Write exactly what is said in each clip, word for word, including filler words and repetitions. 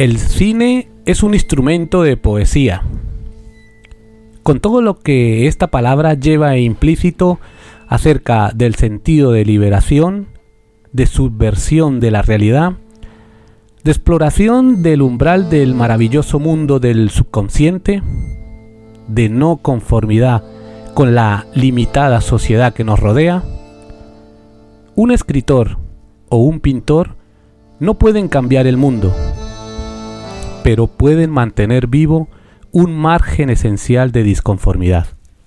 El cine es un instrumento de poesía. Con todo lo que esta palabra lleva implícito acerca del sentido de liberación, de subversión de la realidad, de exploración del umbral del maravilloso mundo del subconsciente, de no conformidad con la limitada sociedad que nos rodea, un escritor o un pintor no pueden cambiar el mundo, pero pueden mantener vivo un margen esencial de disconformidad.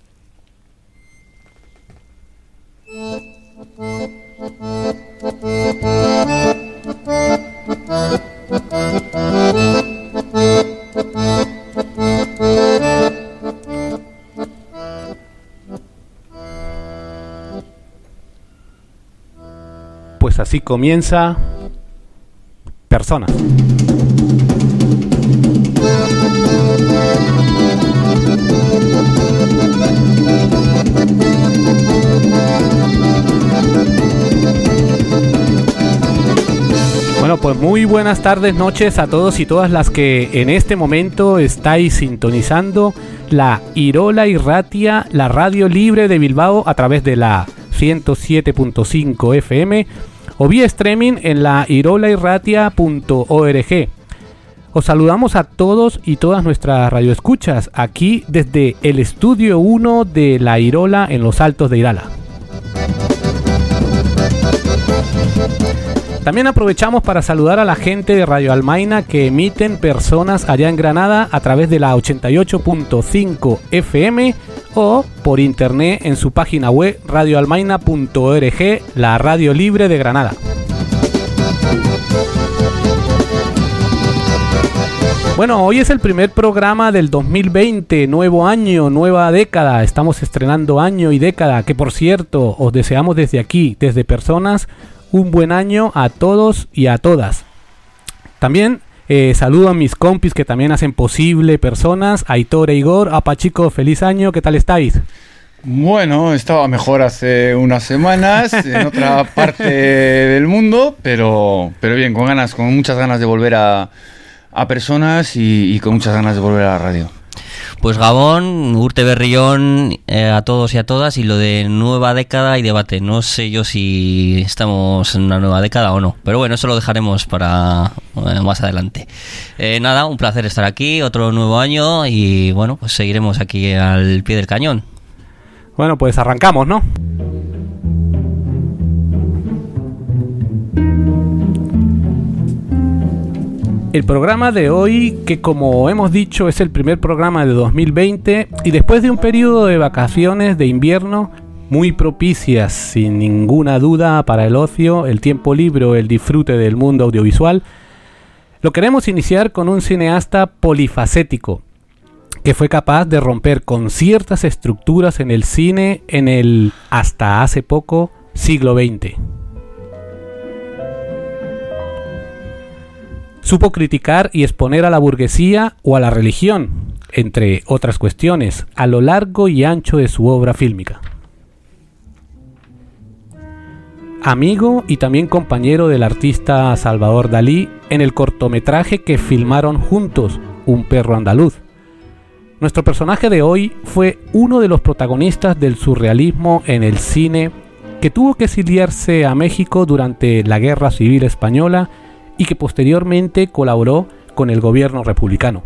Pues así comienza Personas. Bueno, pues muy buenas tardes, noches a todos y todas las que en este momento estáis sintonizando la Irola y Ratia, la radio libre de Bilbao a través de la ciento siete punto cinco F M o vía streaming en la irola y ratia punto org. Os saludamos a todos y todas nuestras radioescuchas aquí desde el estudio uno de la Irola en los Altos de Irala. También aprovechamos para saludar a la gente de Radio Almaina que emiten Personas allá en Granada a través de la ochenta y ocho punto cinco F M o por internet en su página web radio almaina punto org, la radio libre de Granada. Bueno, hoy es el primer programa del dos mil veinte, nuevo año, nueva década, estamos estrenando año y década, que por cierto, os deseamos desde aquí, desde Personas, un buen año a todos y a todas. También eh, saludo a mis compis que también hacen posible Personas, Aitor e Igor. Apa chicos, feliz año, ¿qué tal estáis? Bueno, estaba mejor hace unas semanas en otra parte del mundo, pero, pero bien, con ganas, con muchas ganas de volver a, a Personas y, y con muchas ganas de volver a la radio. Pues Gabón, Urte Berrión, eh, a todos y a todas, y lo de nueva década y debate. No sé yo si estamos en una nueva década o no, pero bueno, eso lo dejaremos para eh, más adelante. Eh, nada, un placer estar aquí, otro nuevo año y bueno, pues seguiremos aquí al pie del cañón. Bueno, pues arrancamos, ¿no? El programa de hoy, que como hemos dicho es el primer programa de dos mil veinte y después de un periodo de vacaciones de invierno muy propicias sin ninguna duda para el ocio, el tiempo libre o el disfrute del mundo audiovisual, lo queremos iniciar con un cineasta polifacético que fue capaz de romper con ciertas estructuras en el cine en el hasta hace poco siglo veinte. Supo criticar y exponer a la burguesía o a la religión, entre otras cuestiones, a lo largo y ancho de su obra fílmica. Amigo y también compañero del artista Salvador Dalí en el cortometraje que filmaron juntos, Un perro andaluz. Nuestro personaje de hoy fue uno de los protagonistas del surrealismo en el cine que tuvo que exiliarse a México durante la Guerra Civil Española y que posteriormente colaboró con el gobierno republicano.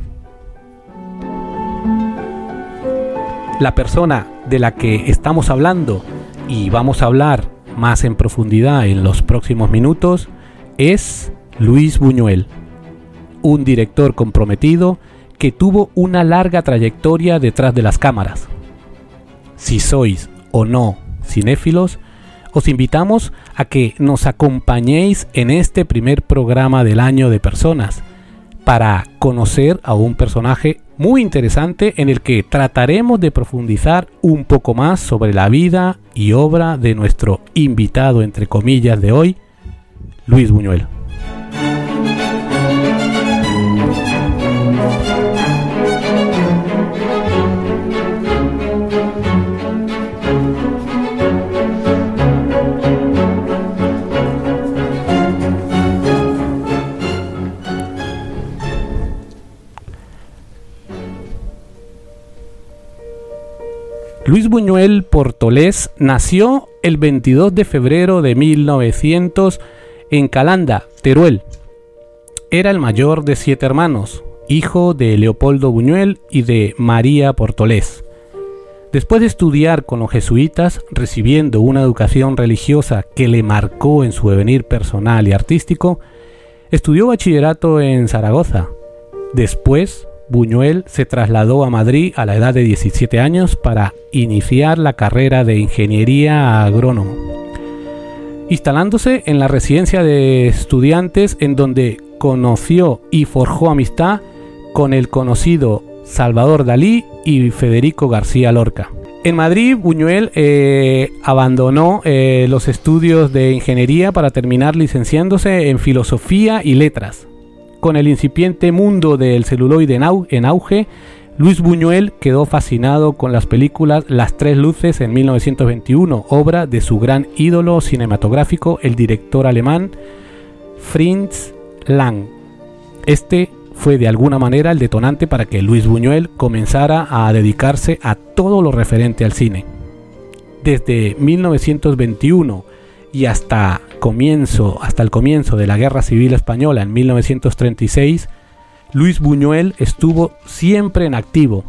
La persona de la que estamos hablando y vamos a hablar más en profundidad en los próximos minutos es Luis Buñuel, un director comprometido que tuvo una larga trayectoria detrás de las cámaras. Si sois o no cinéfilos, os invitamos a que nos acompañéis en este primer programa del año de Personas para conocer a un personaje muy interesante en el que trataremos de profundizar un poco más sobre la vida y obra de nuestro invitado entre comillas de hoy, Luis Buñuel. Luis Buñuel Portolés nació el veintidós de febrero de mil novecientos en Calanda, Teruel. Era el mayor de siete hermanos, hijo de Leopoldo Buñuel y de María Portolés. Después de estudiar con los jesuitas, recibiendo una educación religiosa que le marcó en su devenir personal y artístico, estudió bachillerato en Zaragoza. Después, Buñuel se trasladó a Madrid a la edad de diecisiete años para iniciar la carrera de ingeniería agrónomo, instalándose en la residencia de estudiantes en donde conoció y forjó amistad con el conocido Salvador Dalí y Federico García Lorca. En Madrid, Buñuel eh, abandonó eh, los estudios de ingeniería para terminar licenciándose en filosofía y letras. Con el incipiente mundo del celuloide en, au en auge, Luis Buñuel quedó fascinado con las películas Las Tres Luces en mil novecientos veintiuno, obra de su gran ídolo cinematográfico, el director alemán Fritz Lang. Este fue de alguna manera el detonante para que Luis Buñuel comenzara a dedicarse a todo lo referente al cine. Desde mil novecientos veintiuno y hasta, comienzo, hasta el comienzo de la Guerra Civil Española en mil novecientos treinta y seis, Luis Buñuel estuvo siempre en activo.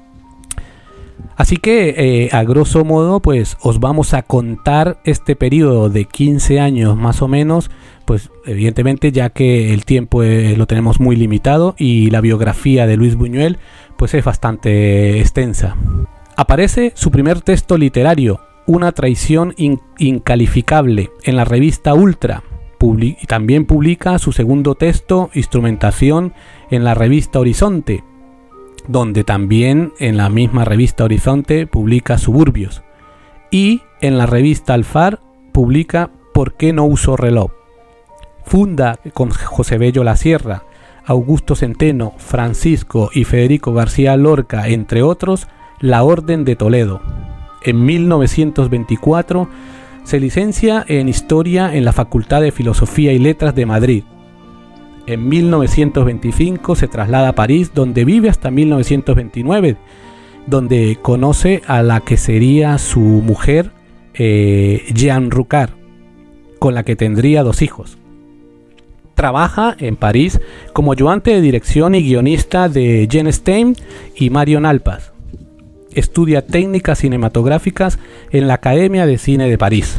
Así que, eh, a grosso modo, pues os vamos a contar este periodo de quince años más o menos, pues evidentemente ya que el tiempo eh, lo tenemos muy limitado y la biografía de Luis Buñuel pues es bastante extensa. Aparece su primer texto literario, Una traición in- incalificable, en la revista Ultra. Publi- y también publica su segundo texto, Instrumentación, en la revista Horizonte, donde también en la misma revista Horizonte publica Suburbios, y en la revista Alfar publica ¿Por qué no uso reloj? Funda con José Bello La Sierra, Augusto Centeno, Francisco y Federico García Lorca, entre otros, la Orden de Toledo. En mil novecientos veinticuatro se licencia en Historia en la Facultad de Filosofía y Letras de Madrid. En mil novecientos veinticinco se traslada a París, donde vive hasta mil novecientos veintinueve, donde conoce a la que sería su mujer, eh, Jeanne Rucard, con la que tendría dos hijos. Trabaja en París como ayudante de dirección y guionista de Jean Stein y Marion Alpas. Estudia técnicas cinematográficas en la Academia de Cine de París.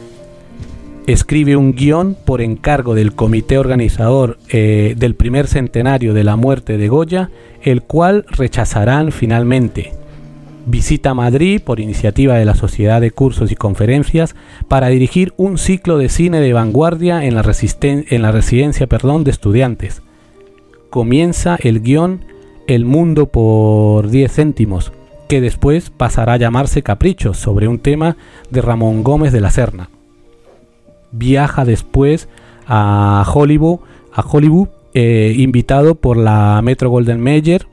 Escribe un guión por encargo del comité organizador eh, del primer centenario de la muerte de Goya, el cual rechazarán finalmente. Visita Madrid por iniciativa de la Sociedad de Cursos y Conferencias para dirigir un ciclo de cine de vanguardia en la, resisten- en la residencia perdón, de estudiantes. Comienza el guión El mundo por diez céntimos, que después pasará a llamarse Caprichos, sobre un tema de Ramón Gómez de la Serna. Viaja después a Hollywood, a Hollywood eh, invitado por la Metro-Goldwyn-Mayer,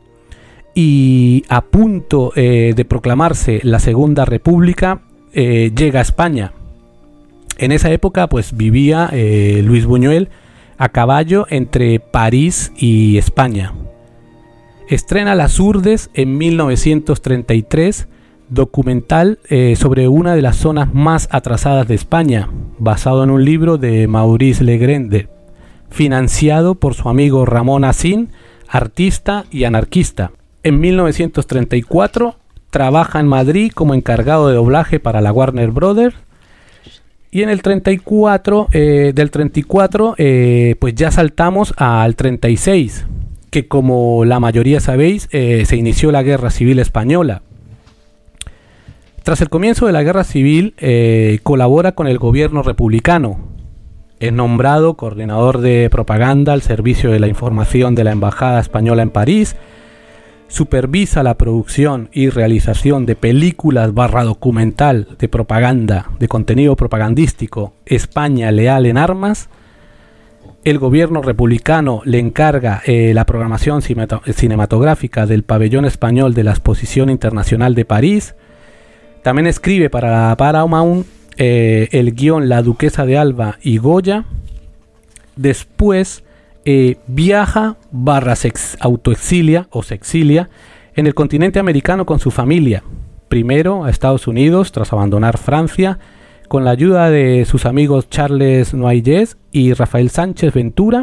y a punto eh, de proclamarse la Segunda República, eh, llega a España. En esa época pues vivía eh, Luis Buñuel a caballo entre París y España. Estrena Las Urdes en mil novecientos treinta y tres, documental eh, sobre una de las zonas más atrasadas de España, basado en un libro de Maurice Legrand, financiado por su amigo Ramón Asín, artista y anarquista. En mil novecientos treinta y cuatro trabaja en Madrid como encargado de doblaje para la Warner Brothers, y en el treinta y cuatro, eh, del treinta y cuatro eh, pues ya saltamos al treinta y seis, que como la mayoría sabéis eh, se inició la Guerra Civil Española. Tras el comienzo de la Guerra Civil eh, colabora con el gobierno republicano. Es nombrado coordinador de propaganda al servicio de la información de la Embajada Española en París. Supervisa la producción y realización de películas barra documental de propaganda, de contenido propagandístico, España leal en armas. El gobierno republicano le encarga eh, la programación cinematográfica del pabellón español de la Exposición Internacional de París. También escribe para la Paramount eh, el guión La Duquesa de Alba y Goya. Después eh, viaja barra se autoexilia o se exilia en el continente americano con su familia. primero a Estados Unidos tras abandonar Francia, con la ayuda de sus amigos Charles Noailles y Rafael Sánchez Ventura,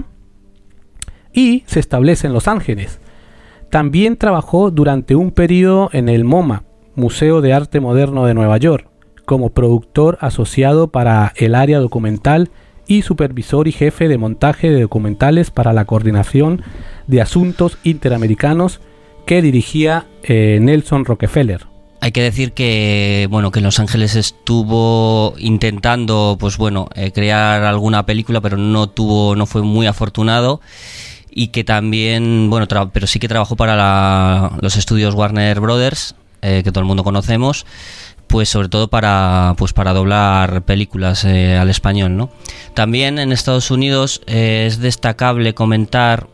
y se establece en Los Ángeles. También trabajó durante un periodo en el MoMA, Museo de Arte Moderno de Nueva York, como productor asociado para el área documental y supervisor y jefe de montaje de documentales para la Coordinación de Asuntos Interamericanos que dirigía eh, Nelson Rockefeller. Hay que decir que bueno que en Los Ángeles estuvo intentando pues bueno eh, crear alguna película, pero no tuvo no fue muy afortunado, y que también bueno tra- pero sí que trabajó para la, los estudios Warner Brothers, eh, que todo el mundo conocemos, pues sobre todo para pues para doblar películas eh, al español, ¿no? También en Estados Unidos eh, es destacable comentar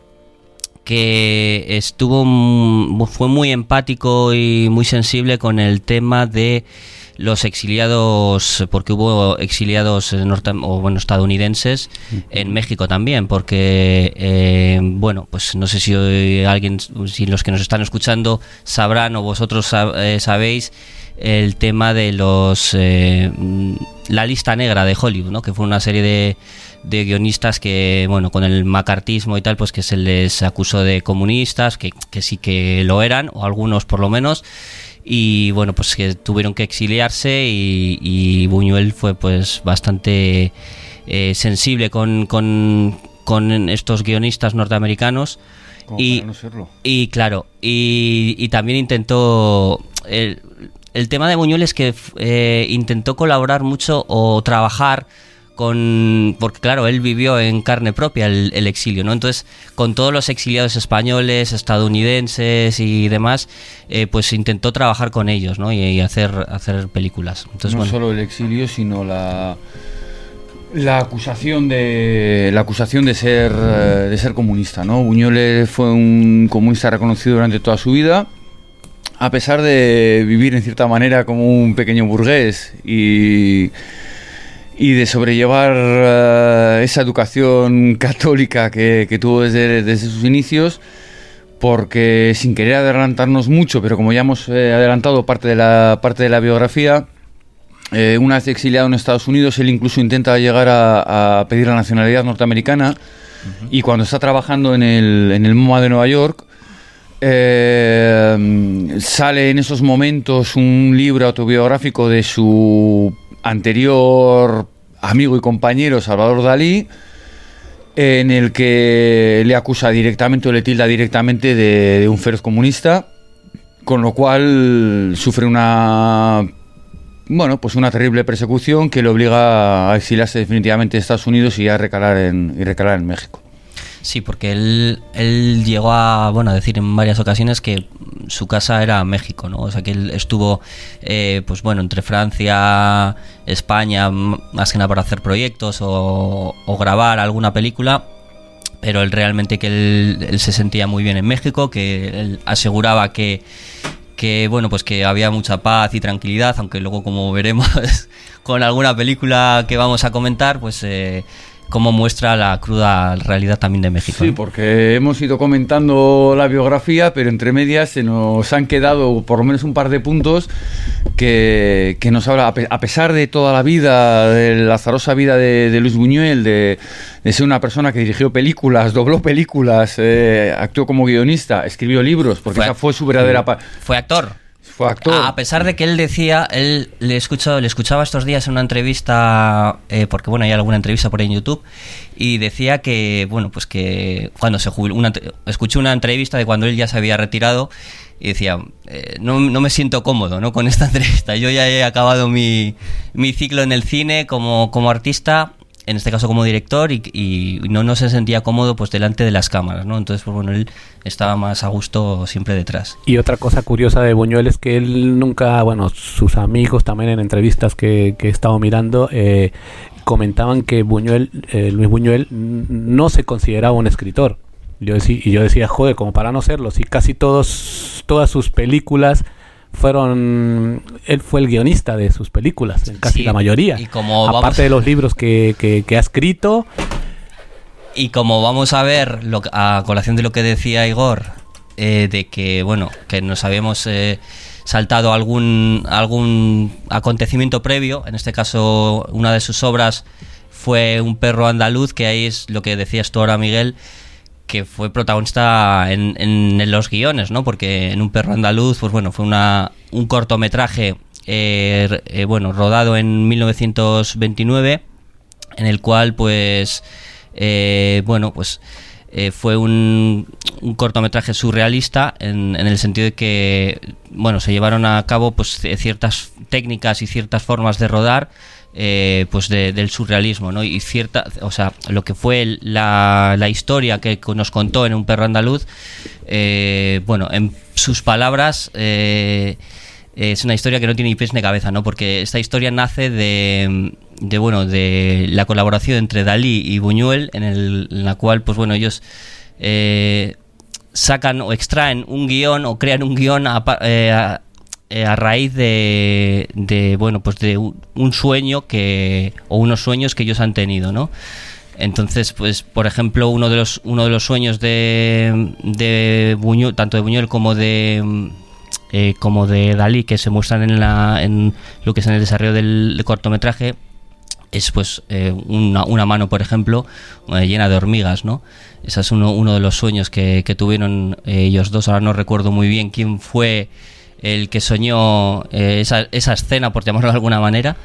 que estuvo fue muy empático y muy sensible con el tema de los exiliados, porque hubo exiliados norte, o bueno estadounidenses en México también, porque eh, bueno pues no sé si hoy alguien, si los que nos están escuchando sabrán o vosotros sab, eh, sabéis el tema de los eh, la lista negra de Hollywood, ¿no? Que fue una serie de de guionistas que, bueno, con el macartismo y tal, pues que se les acusó de comunistas, que, que sí que lo eran, o algunos por lo menos, y bueno, pues que tuvieron que exiliarse, y, y Buñuel fue pues bastante eh, sensible con, con, con estos guionistas norteamericanos. Como y, para no serlo. y claro, y, y también intentó... El, el tema de Buñuel es que eh, intentó colaborar mucho o trabajar con, porque claro, él vivió en carne propia el, el exilio, ¿no? Entonces, con todos los exiliados españoles, estadounidenses y demás, eh, pues intentó trabajar con ellos, ¿no? Y, y hacer hacer películas. Entonces, no bueno. solo el exilio, sino la la acusación de la acusación de ser de ser comunista, ¿no? Buñuel fue un comunista reconocido durante toda su vida, a pesar de vivir en cierta manera como un pequeño burgués y y de sobrellevar uh, esa educación católica que, que tuvo desde, desde sus inicios, porque sin querer adelantarnos mucho, pero como ya hemos eh, adelantado parte de la parte de la biografía, eh, una vez exiliado en Estados Unidos, él incluso intenta llegar a, a pedir la nacionalidad norteamericana, uh-huh. Y cuando está trabajando en el, en el MoMA de Nueva York, eh, sale en esos momentos un libro autobiográfico de su anterior amigo y compañero Salvador Dalí, en el que le acusa directamente o le tilda directamente de, de un feroz comunista, con lo cual sufre una bueno pues una terrible persecución que le obliga a exiliarse definitivamente de Estados Unidos y a recalar en, y recalar en México. Sí, porque él, él llegó a, bueno, a decir en varias ocasiones que su casa era México, ¿no? O sea, que él estuvo, eh, pues bueno, entre Francia, España, más que nada para hacer proyectos o, o grabar alguna película, pero él realmente que él, él se sentía muy bien en México, que él aseguraba que, que, bueno, pues que había mucha paz y tranquilidad, aunque luego, como veremos con alguna película que vamos a comentar, pues... Eh, cómo muestra la cruda realidad también de México. Sí, ¿no? Porque hemos ido comentando la biografía, pero entre medias se nos han quedado por lo menos un par de puntos que, que nos habla, a pesar de toda la vida, de la azarosa vida de, de Luis Buñuel, de, de ser una persona que dirigió películas, dobló películas, eh, actuó como guionista, escribió libros, porque fue, esa fue su verdadera... Pa- fue actor. Fue actor. A pesar de que él decía, él le escuchó, le escuchaba estos días en una entrevista, eh, porque bueno, hay alguna entrevista por ahí en YouTube, y decía que, bueno, pues que cuando se jubiló, una, escuché una entrevista de cuando él ya se había retirado, y decía, eh, no, no me siento cómodo, ¿no? Con esta entrevista. Yo ya he acabado mi, mi ciclo en el cine como, como artista, en este caso como director, y, y no, no se sentía cómodo pues delante de las cámaras, ¿no? Entonces, pues bueno, él estaba más a gusto siempre detrás. Y otra cosa curiosa de Buñuel es que él nunca, bueno, sus amigos también en entrevistas que, que he estado mirando, eh, comentaban que Buñuel, eh, Luis Buñuel no se consideraba un escritor. Yo decía, y yo decía, joder, como para no serlo, si casi todos, todas sus películas fueron, él fue el guionista de sus películas, en casi sí, la mayoría, y como aparte vamos, de los libros que, que, que ha escrito. Y como vamos a ver, lo, a colación de lo que decía Igor, eh, de que, bueno, que nos habíamos... Eh, saltado algún, algún acontecimiento previo. En este caso, una de sus obras fue Un perro andaluz, que ahí es lo que decías tú ahora, Miguel, que fue protagonista en, en, en los guiones, ¿no? Porque en Un perro andaluz, pues bueno, fue una, un cortometraje eh, eh, bueno, rodado en mil novecientos veintinueve, en el cual, pues, eh, bueno, pues eh, fue un, un cortometraje surrealista en, en el sentido de que, bueno, se llevaron a cabo, pues, ciertas técnicas y ciertas formas de rodar, eh, pues, de, del surrealismo, ¿no? Y cierta, o sea, lo que fue la, la historia que nos contó en Un perro andaluz, eh, bueno, en sus palabras, eh, es una historia que no tiene ni pies ni cabeza, ¿no? Porque esta historia nace de, de bueno, de la colaboración entre Dalí y Buñuel, en, el, en la cual, pues bueno, ellos eh, sacan o extraen un guión o crean un guión a, eh, a, a raíz de, de, bueno, pues de un, un sueño que o unos sueños que ellos han tenido, ¿no? Entonces, pues, por ejemplo, uno de los uno de los sueños de, de Buñuel, tanto de Buñuel como de Eh, como de Dalí, que se muestran en la en lo que es en el desarrollo del, del cortometraje, es pues eh, una, una mano, por ejemplo, eh, llena de hormigas, ¿no? Ese es uno, uno de los sueños que, que tuvieron eh, ellos dos. Ahora no recuerdo muy bien quién fue el que soñó eh, esa, esa escena, por llamarlo de alguna manera,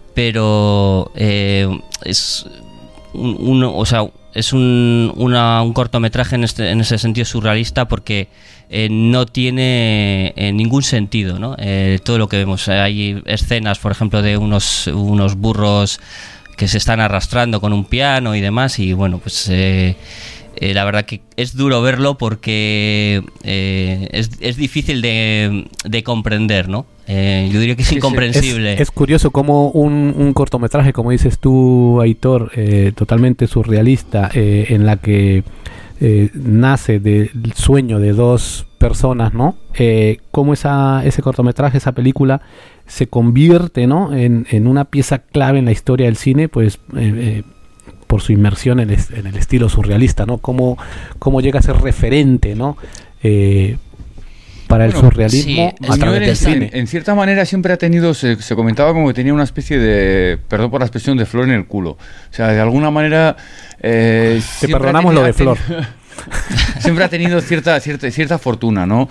pero eh, es un, un, o sea, es un, una, un cortometraje en, este, en ese sentido surrealista, porque Eh, no tiene eh, ningún sentido, ¿no? Eh, todo lo que vemos, eh, hay escenas, por ejemplo, de unos unos burros que se están arrastrando con un piano y demás, y bueno, pues eh, eh, la verdad que es duro verlo, porque eh, es, es difícil de, de comprender, ¿no? Eh, yo diría que es incomprensible. Es, es curioso cómo un, un cortometraje, como dices tú, Aitor, eh, totalmente surrealista, eh, en la que Eh, nace del sueño de dos personas, ¿no? Eh, cómo esa, ese cortometraje, esa película, se convierte, ¿no? en, en una pieza clave en la historia del cine, pues eh, eh, por su inmersión en el, en el estilo surrealista, ¿no? Cómo, cómo llega a ser referente, ¿no? Eh, para el bueno, surrealismo sí, a través del cine. En, en cierta manera siempre ha tenido, se, se comentaba como que tenía una especie de, perdón por la expresión, de flor en el culo. O sea, de alguna manera Eh, te perdonamos lo de Flor. Siempre ha tenido cierta cierta cierta fortuna, ¿no?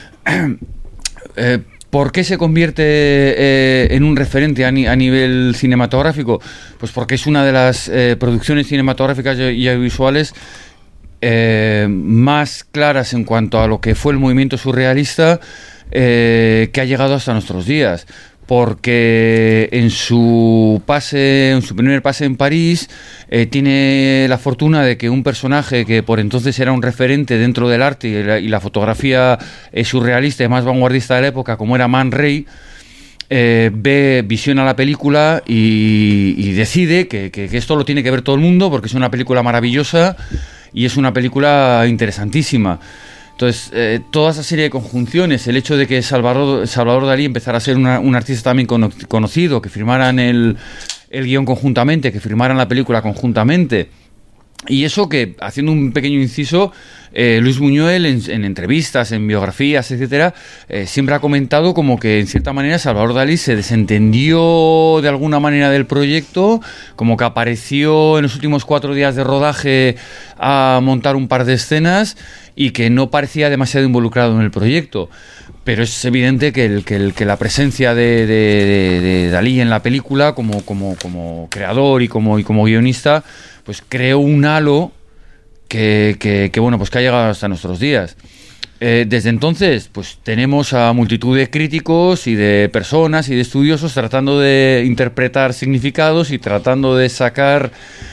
eh, ¿Por qué se convierte eh, en un referente a, ni, a nivel cinematográfico? Pues porque es una de las eh, producciones cinematográficas y audiovisuales eh, más claras en cuanto a lo que fue el movimiento surrealista, eh, que ha llegado hasta nuestros días. Porque en su pase, en su primer pase en París, eh, tiene la fortuna de que un personaje que por entonces era un referente dentro del arte y la, y la fotografía eh, surrealista y más vanguardista de la época, como era Man Ray, eh, ve, visiona la película y, y decide que, que, que esto lo tiene que ver todo el mundo, porque es una película maravillosa y es una película interesantísima. Entonces, eh, toda esa serie de conjunciones, el hecho de que Salvador, Salvador Dalí empezara a ser una, un artista también cono, conocido, que firmaran el, el guión conjuntamente, que firmaran la película conjuntamente, y eso que, haciendo un pequeño inciso, eh, Luis Buñuel en, en entrevistas, en biografías, etcétera, eh, siempre ha comentado como que en cierta manera Salvador Dalí se desentendió de alguna manera del proyecto, como que apareció en los últimos cuatro días de rodaje a montar un par de escenas y que no parecía demasiado involucrado en el proyecto. Pero es evidente que, el, que, el, que la presencia de, de, de, de Dalí en la película como, como, como creador y como, y como guionista, pues creó un halo que, que, que, bueno, pues que ha llegado hasta nuestros días. Eh, desde entonces, pues tenemos a multitud de críticos y de personas y de estudiosos tratando de interpretar significados y tratando de sacar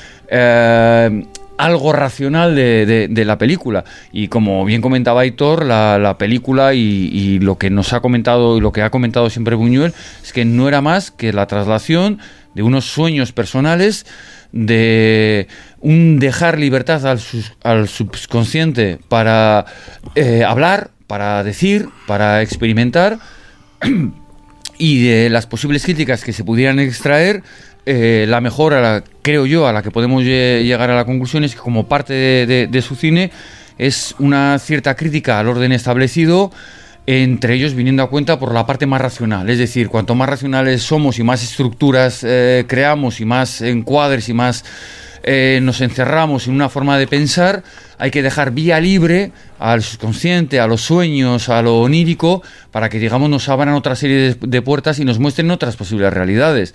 eh, algo racional de, de, de la película. Y como bien comentaba Aitor, la, la película y, y lo que nos ha comentado y lo que ha comentado siempre Buñuel es que no era más que la traslación de unos sueños personales, de un dejar libertad al, sus, al subconsciente para eh, hablar, para decir, para experimentar, y de las posibles críticas que se pudieran extraer, eh, la mejor, a la, creo yo, a la que podemos llegar a la conclusión es que como parte de, de, de su cine es una cierta crítica al orden establecido, entre ellos viniendo a cuenta por la parte más racional. Es decir, cuanto más racionales somos y más estructuras eh, creamos y más encuadres y más eh, nos encerramos en una forma de pensar, hay que dejar vía libre al subconsciente, a los sueños, a lo onírico, para que, digamos, nos abran otra serie de, de puertas y nos muestren otras posibles realidades.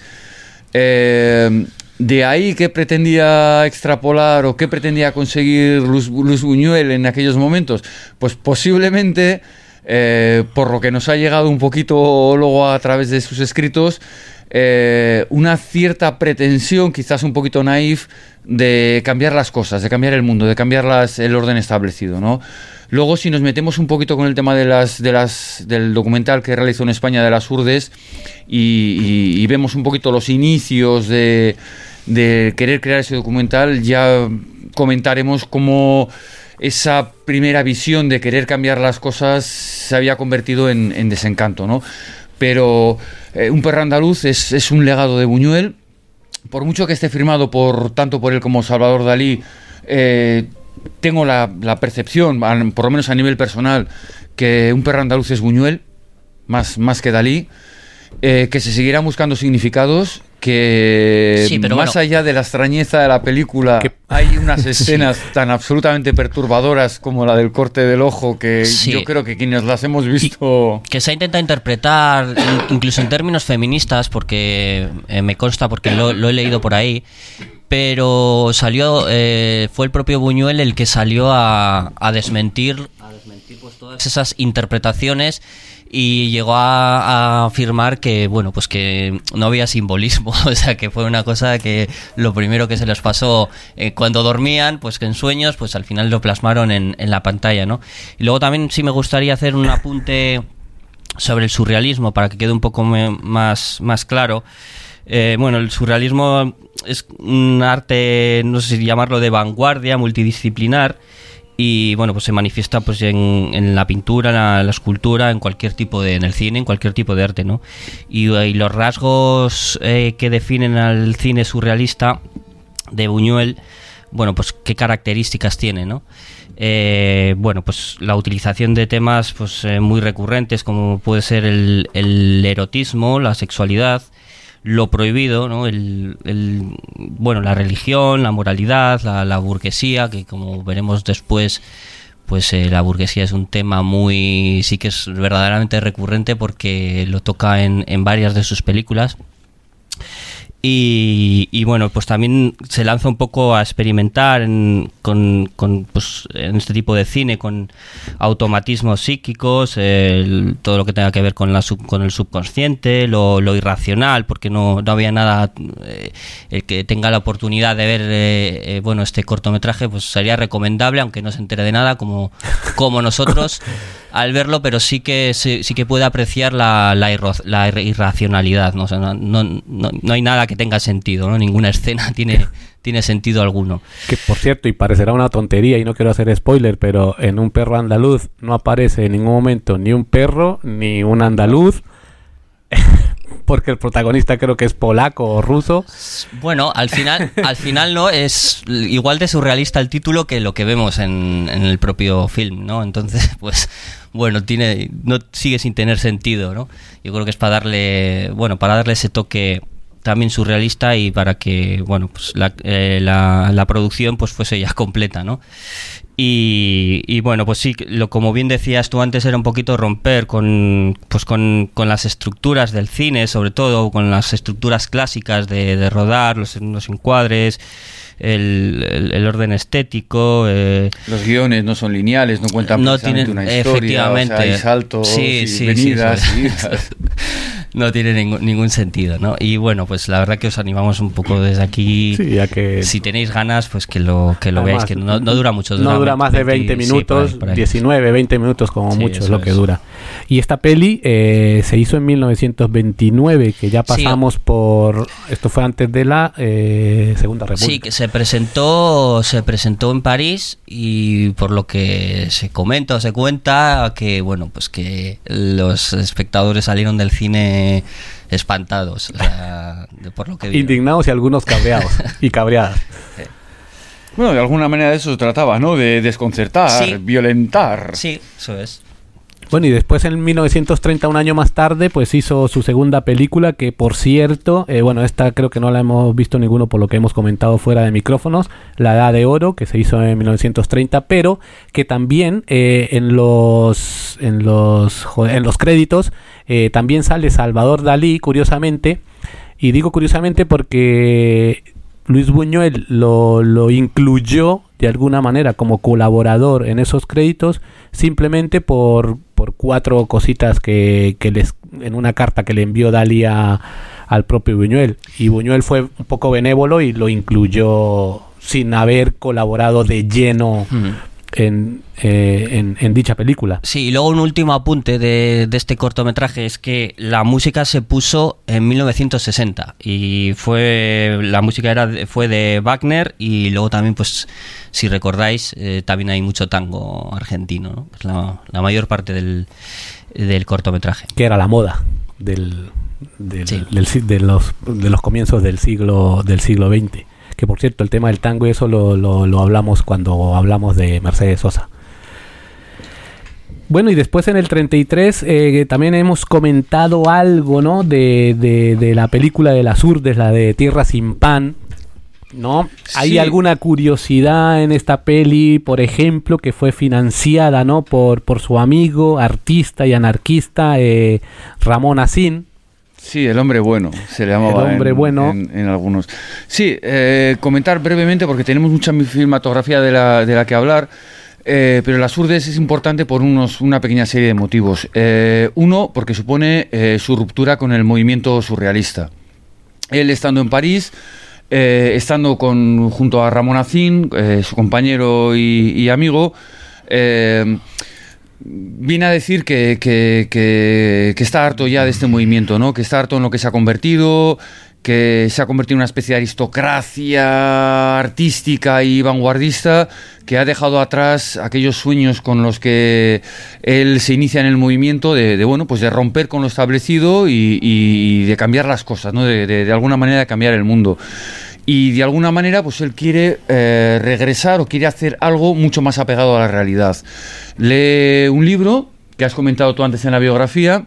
Eh, de ahí, ¿qué pretendía extrapolar o qué pretendía conseguir Luis, Luis Buñuel en aquellos momentos? Pues posiblemente, eh, por lo que nos ha llegado un poquito luego a través de sus escritos, eh, una cierta pretensión, quizás un poquito naif, de cambiar las cosas, de cambiar el mundo, de cambiar las, el orden establecido, ¿no? Luego, si nos metemos un poquito con el tema de las, de las, del documental que realizó en España de las Urdes y, y, y vemos un poquito los inicios de, de querer crear ese documental, ya comentaremos cómo esa primera visión de querer cambiar las cosas se había convertido en, en desencanto, ¿no? Pero eh, Un perro andaluz es, es un legado de Buñuel. Por mucho que esté firmado por tanto por él como Salvador Dalí, eh, tengo la, la percepción, por lo menos a nivel personal, que Un perro andaluz es Buñuel, más, más que Dalí, eh, que se seguirán buscando significados, que sí, pero más bueno, allá de la extrañeza de la película, que hay unas escenas sí. tan absolutamente perturbadoras como la del corte del ojo, que sí. yo creo que quienes las hemos visto... Y que se ha intentado interpretar incluso en términos feministas, porque eh, me consta, porque lo, lo he leído por ahí, pero salió eh, fue el propio Buñuel el que salió a, a desmentir, a desmentir pues, todas esas interpretaciones, y llegó a, a afirmar que bueno pues que no había simbolismo, o sea que fue una cosa que lo primero que se les pasó eh, cuando dormían, pues que en sueños pues al final lo plasmaron en, en la pantalla, ¿no? Y luego también sí me gustaría hacer un apunte sobre el surrealismo para que quede un poco me, más, más claro. Eh, bueno, el surrealismo es un arte, no sé si llamarlo de vanguardia, multidisciplinar. Y bueno, pues se manifiesta pues en, en la pintura, en la, la escultura, en cualquier tipo de, en el cine, en cualquier tipo de arte, ¿no? Y, y los rasgos eh, que definen al cine surrealista de Buñuel, bueno, pues qué características tiene, ¿no? Eh, bueno, pues la utilización de temas pues eh, muy recurrentes, como puede ser el, el erotismo, la sexualidad, lo prohibido, ¿no? El, el, bueno, la religión, la moralidad, la, la burguesía, que como veremos después, pues eh, la burguesía es un tema muy, sí que es verdaderamente recurrente porque lo toca en, en varias de sus películas. Y, y bueno, pues también se lanza un poco a experimentar en, con, con, pues, en este tipo de cine con automatismos psíquicos, el, todo lo que tenga que ver con, la sub, con el subconsciente, lo, lo irracional, porque no, no había nada. Eh, el que tenga la oportunidad de ver eh, eh, bueno este cortometraje, pues sería recomendable, aunque no se entere de nada, como, como nosotros al verlo, pero sí que sí, sí que puede apreciar la, la, irro, la irracionalidad, ¿no? O sea, no, no, no hay nada que tenga sentido, ¿no? Ninguna escena tiene, tiene sentido alguno. Que por cierto, y parecerá una tontería y no quiero hacer spoiler, pero en Un perro andaluz no aparece en ningún momento ni un perro ni un andaluz, porque el protagonista creo que es polaco o ruso. Bueno, al final, al final no es igual de surrealista el título que lo que vemos en, en el propio film, ¿no? Entonces, pues bueno, tiene, no sigue sin tener sentido, ¿no? Yo creo que es para darle, bueno, para darle ese toque también surrealista y para que, bueno, pues la, eh, la, la producción pues fuese ya completa, ¿no? Y, y bueno, pues sí, lo como bien decías tú antes, era un poquito romper con pues con, con las estructuras del cine, sobre todo con las estructuras clásicas de, de rodar, los, los encuadres, el, el, el orden estético. Eh, los guiones no son lineales, no cuentan no tienen, una historia, efectivamente, o sea, hay saltos sí, y sí, venidas sí, y idas. No tiene ningún, ningún sentido, ¿no? Y bueno, pues la verdad que os animamos un poco desde aquí. Sí, ya que si tenéis ganas, pues que lo que lo además, veáis, que no, no dura mucho. Dura no dura más de veinte minutos, sí, por ahí, por ahí. diecinueve, veinte minutos como sí, mucho es lo que es. dura. Y esta peli eh, se hizo en mil novecientos veintinueve, que ya pasamos sí. por... Esto fue antes de la eh, Segunda República. Sí, que se presentó, se presentó en París y por lo que se comenta o se cuenta, que bueno, pues que los espectadores salieron del cine espantados, o sea, de por lo que digo. Indignados y algunos cabreados y cabreadas. Sí. Bueno, de alguna manera de eso se trataba, ¿no? De desconcertar, sí. violentar. Sí, eso es. Bueno, y después en mil novecientos treinta, un año más tarde, pues hizo su segunda película, que por cierto, eh, bueno, esta creo que no la hemos visto ninguno por lo que hemos comentado fuera de micrófonos, La Edad de Oro, que se hizo en mil novecientos treinta, pero que también eh, en los en los en los créditos eh, también sale Salvador Dalí, curiosamente, y digo curiosamente porque Luis Buñuel lo, lo incluyó de alguna manera como colaborador en esos créditos, simplemente por, por cuatro cositas que, que les, en una carta que le envió Dalí a, al propio Buñuel. Y Buñuel fue un poco benévolo y lo incluyó sin haber colaborado de lleno mm. en, eh, en, en dicha película. Sí, y luego un último apunte de, de este cortometraje es que la música se puso en mil novecientos sesenta y fue la música era fue de Wagner, y luego también, pues si recordáis, eh, también hay mucho tango argentino, ¿no? Pues la, la mayor parte del, del cortometraje. Que era la moda del, del, sí. del, de los de los comienzos del siglo del siglo veinte. Que por cierto, el tema del tango y eso lo, lo, lo hablamos cuando hablamos de Mercedes Sosa. Bueno, y después en el treinta y tres eh, también hemos comentado algo, ¿no? De, de, de la película de las Urdes, la de Tierra sin Pan, ¿no? Sí. ¿Hay alguna curiosidad en esta peli, por ejemplo, que fue financiada, ¿no? por, por su amigo, artista y anarquista eh, Ramón Acín? Sí, el hombre bueno, se le llamaba el hombre en, bueno. En, en algunos. Sí, eh, comentar brevemente, porque tenemos mucha filmatografía de la, de la que hablar, eh, pero Las Urdes es importante por unos, una pequeña serie de motivos. Eh, uno, porque supone eh, su ruptura con el movimiento surrealista. Él, estando en París, eh, estando con, junto a Ramón Acín, eh, su compañero y, y amigo, eh, viene a decir que, que, que, que está harto ya de este movimiento, ¿no? Que está harto en lo que se ha convertido, que se ha convertido en una especie de aristocracia artística y vanguardista, que ha dejado atrás aquellos sueños con los que él se inicia en el movimiento de, de bueno, pues de romper con lo establecido y, y de cambiar las cosas, ¿no? De, de, de alguna manera de cambiar el mundo. Y de alguna manera, pues él quiere eh, regresar o quiere hacer algo mucho más apegado a la realidad. Lee un libro que has comentado tú antes en la biografía,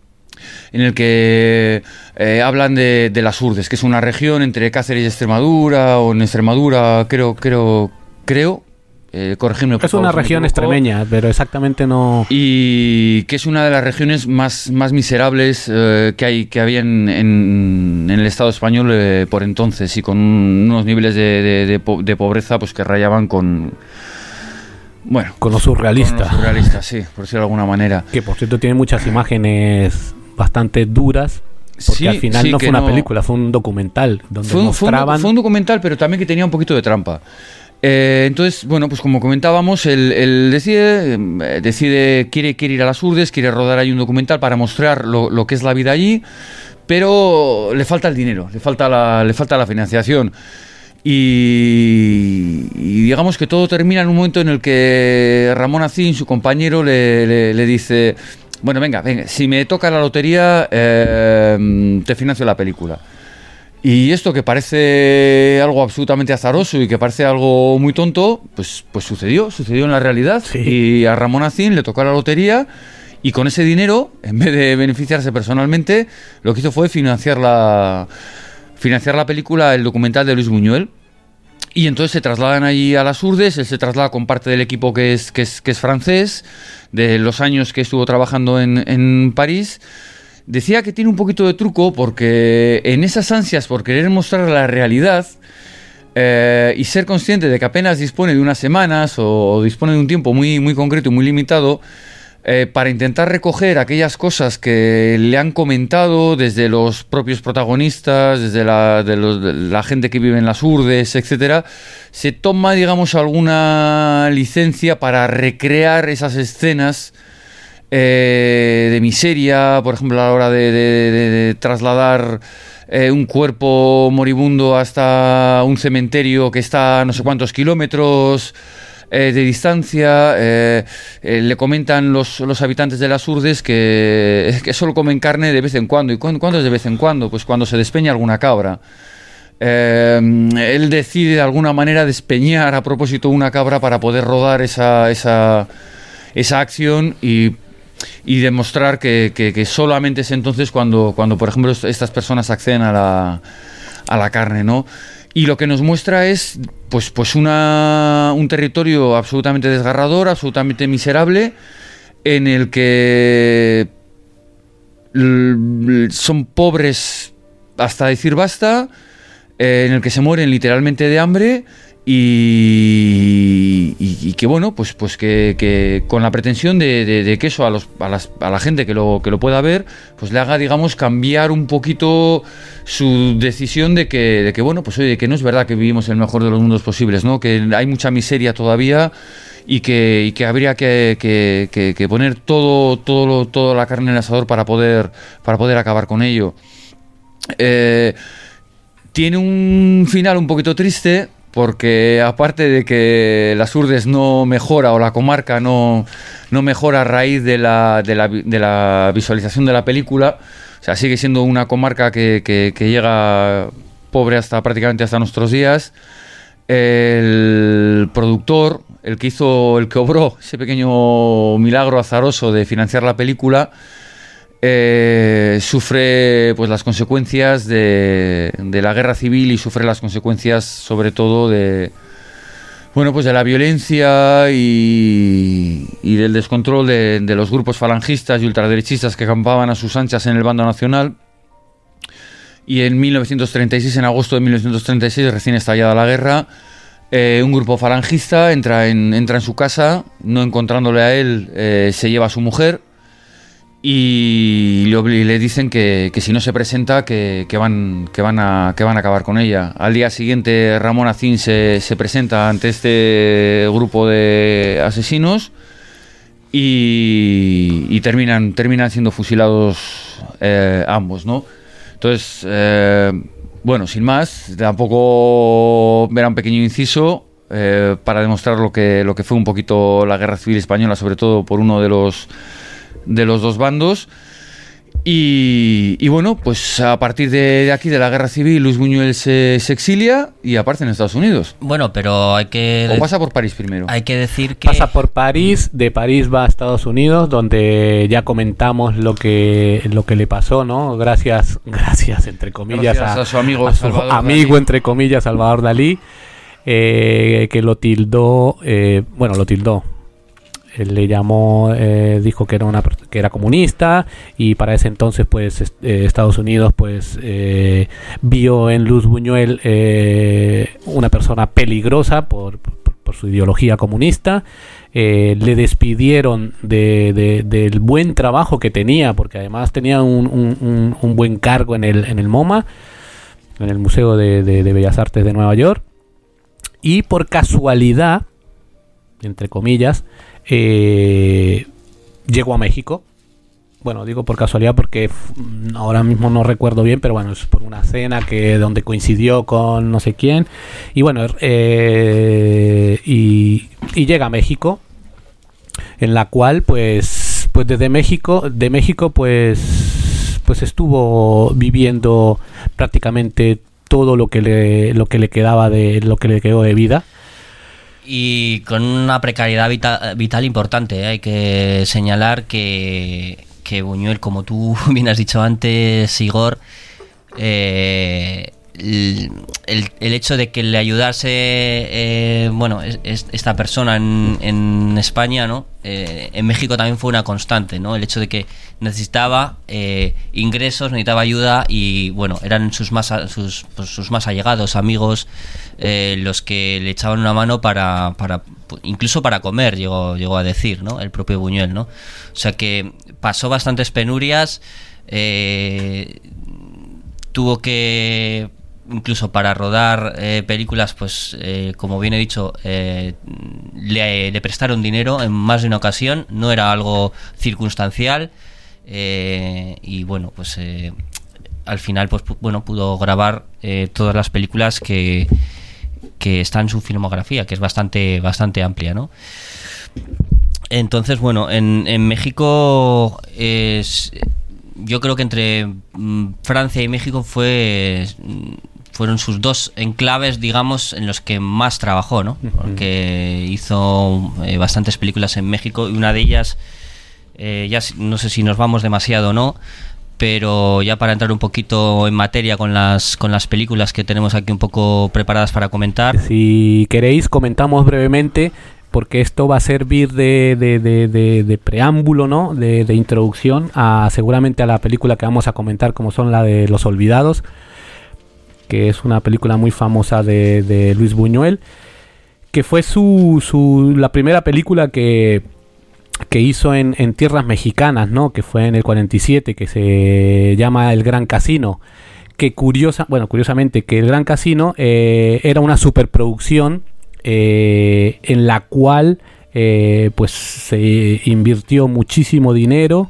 en el que eh, hablan de, de las Urdes, que es una región entre Cáceres y Extremadura, o en Extremadura, creo, creo, creo. Eh, corregirme, por es una favor, región extremeña, pero exactamente no. Y que es una de las regiones más, más miserables eh, que hay que había en, en, en el Estado español eh, por entonces, y con unos niveles de, de, de, po de pobreza pues que rayaban con. Bueno, con lo surrealista. Con lo surrealista, sí, por decirlo de alguna manera. Que por cierto tiene muchas imágenes bastante duras. Porque sí, al final sí, no fue una no... película, fue un documental donde fue un, mostraban. Fue un, fue un documental, pero también que tenía un poquito de trampa. Eh, entonces, bueno, pues como comentábamos, él, él decide, eh, decide quiere, quiere ir a Las Urdes, quiere rodar ahí un documental para mostrar lo, lo que es la vida allí, pero le falta el dinero, le falta la, le falta la financiación. Y, y digamos que todo termina en un momento en el que Ramón Acín, su compañero, le, le, le dice: bueno, venga, venga, si me toca la lotería, eh, te financio la película. Y esto, que parece algo absolutamente azaroso y que parece algo muy tonto, pues, pues sucedió, sucedió en la realidad. Sí. Y a Ramón Acín le tocó la lotería, y con ese dinero, en vez de beneficiarse personalmente, lo que hizo fue financiar la, financiar la película, el documental de Luis Buñuel. Y entonces se trasladan allí a Las Urdes, él se traslada con parte del equipo que es, que es, que es francés, de los años que estuvo trabajando en, en París. Decía que tiene un poquito de truco, porque en esas ansias por querer mostrar la realidad eh, y ser consciente de que apenas dispone de unas semanas o, o dispone de un tiempo muy, muy concreto y muy limitado, eh, para intentar recoger aquellas cosas que le han comentado desde los propios protagonistas, desde la, de los, de la gente que vive en Las Urdes, etcétera, se toma, digamos, alguna licencia para recrear esas escenas Eh, de miseria, por ejemplo, a la hora de, de, de, de trasladar eh, un cuerpo moribundo hasta un cementerio que está a no sé cuántos kilómetros eh, de distancia. Eh, eh, le comentan los, los habitantes de Las Urdes que, que solo comen carne de vez en cuando. ¿Y cuándo, cuándo es de vez en cuando? Pues cuando se despeña alguna cabra. Eh, él decide de alguna manera despeñar a propósito una cabra para poder rodar esa, esa, esa acción, y y demostrar que, que, que solamente es entonces cuando, cuando, por ejemplo, estas personas acceden a la, a la carne, ¿no? Y lo que nos muestra es pues, pues una, un territorio absolutamente desgarrador, absolutamente miserable, en el que son pobres hasta decir basta, eh, en el que se mueren literalmente de hambre y, y, y que bueno, pues, pues que, que con la pretensión de, de, de que eso a, los, a, las, a la gente que lo, que lo pueda ver, pues le haga, digamos, cambiar un poquito su decisión de que, de que bueno, pues oye, que no es verdad que vivimos en el mejor de los mundos posibles, ¿no? Que hay mucha miseria todavía y que, y que habría que, que, que, que poner todo, todo, toda la carne en el asador para poder, para poder acabar con ello. Eh, tiene un final un poquito triste, porque aparte de que las Urdes no mejora, o la comarca no, no mejora a raíz de la, de, la, de la visualización de la película, o sea, sigue siendo una comarca que, que, que llega pobre hasta prácticamente hasta nuestros días. El productor, el que hizo, el que obró ese pequeño milagro azaroso de financiar la película, eh, sufre pues las consecuencias de, de la guerra civil y sufre las consecuencias sobre todo de bueno pues de la violencia y, y del descontrol de, de los grupos falangistas y ultraderechistas que acampaban a sus anchas en el bando nacional. Y en mil novecientos treinta y seis, en agosto de mil novecientos treinta y seis, recién estallada la guerra, eh, un grupo falangista entra en, entra en su casa, no encontrándole a él, eh, se lleva a su mujer y le, y le dicen que, que si no se presenta, que, que, van, que, van a, que van a acabar con ella. Al día siguiente, Ramón Acín se, se presenta ante este grupo de asesinos y, y terminan, terminan siendo fusilados eh, ambos, ¿no? Entonces, eh, bueno, sin más, tampoco era un pequeño inciso eh, para demostrar lo que, lo que fue un poquito la Guerra Civil Española, sobre todo por uno de los, de los dos bandos. Y, y bueno, pues a partir de, de aquí, de la Guerra Civil, Luis Buñuel se, se exilia y aparece en Estados Unidos. Bueno, pero hay que... O pasa por París primero. Hay que decir que... Pasa por París, de París va a Estados Unidos, donde ya comentamos lo que lo que le pasó, ¿no? Gracias, gracias entre comillas, gracias a, a su amigo, a su Salvador amigo Dalí. entre comillas, Salvador Dalí, eh, que lo tildó, eh, bueno, lo tildó. Él le llamó, eh, dijo que era una que era comunista, y para ese entonces pues est- eh, Estados Unidos pues eh, vio en Luis Buñuel eh, una persona peligrosa por, por, por su ideología comunista. Eh, le despidieron de, de, del buen trabajo que tenía, porque además tenía un, un, un, un buen cargo en el, en el MoMA, en el Museo de, de, de Bellas Artes de Nueva York, y por casualidad, entre comillas, Eh, llegó a México. Bueno, digo por casualidad porque f- ahora mismo no recuerdo bien, pero bueno, es por una cena que donde coincidió con no sé quién. Y bueno, eh, y, y llega a México, en la cual pues pues desde México, de México pues pues estuvo viviendo prácticamente todo lo que le lo que le quedaba de lo que le quedó de vida. Y con una precariedad vital, vital importante, ¿eh? Hay que señalar que, que Buñuel, como tú bien has dicho antes, Igor, eh, el, el, el hecho de que le ayudase eh, bueno, es, es, esta persona en, en España, ¿no? Eh, en México también fue una constante, ¿no? El hecho de que necesitaba eh, ingresos, necesitaba ayuda, y bueno, eran sus más sus, pues, sus más allegados, amigos, eh, los que le echaban una mano para, para incluso para comer, llegó, llegó a decir, ¿no? El propio Buñuel, ¿no? O sea que pasó bastantes penurias, eh, tuvo que, incluso para rodar eh, películas, pues eh, como bien he dicho, eh, le, le prestaron dinero en más de una ocasión, no era algo circunstancial, eh, y bueno, pues eh, al final pues pu- bueno pudo grabar eh, todas las películas que que está en su filmografía, que es bastante bastante amplia, ¿no? Entonces, bueno, en, en México es, yo creo que entre mm, Francia y México fue fueron sus dos enclaves, digamos, en los que más trabajó, ¿no? Porque hizo eh, bastantes películas en México, y una de ellas Eh, ya no sé si nos vamos demasiado o no, pero ya para entrar un poquito en materia con las con las películas que tenemos aquí un poco preparadas para comentar. Si queréis, comentamos brevemente, porque esto va a servir de, de, de, de, de preámbulo, ¿no? De, de introducción a seguramente a la película que vamos a comentar, como son la de Los Olvidados, que es una película muy famosa de, de Luis Buñuel, que fue su, su la primera película que que hizo en, en tierras mexicanas, ¿no? Que fue en el cuarenta y siete, que se llama El Gran Casino, que curiosa, bueno, curiosamente, que El Gran Casino eh, era una superproducción eh, en la cual eh, pues se invirtió muchísimo dinero.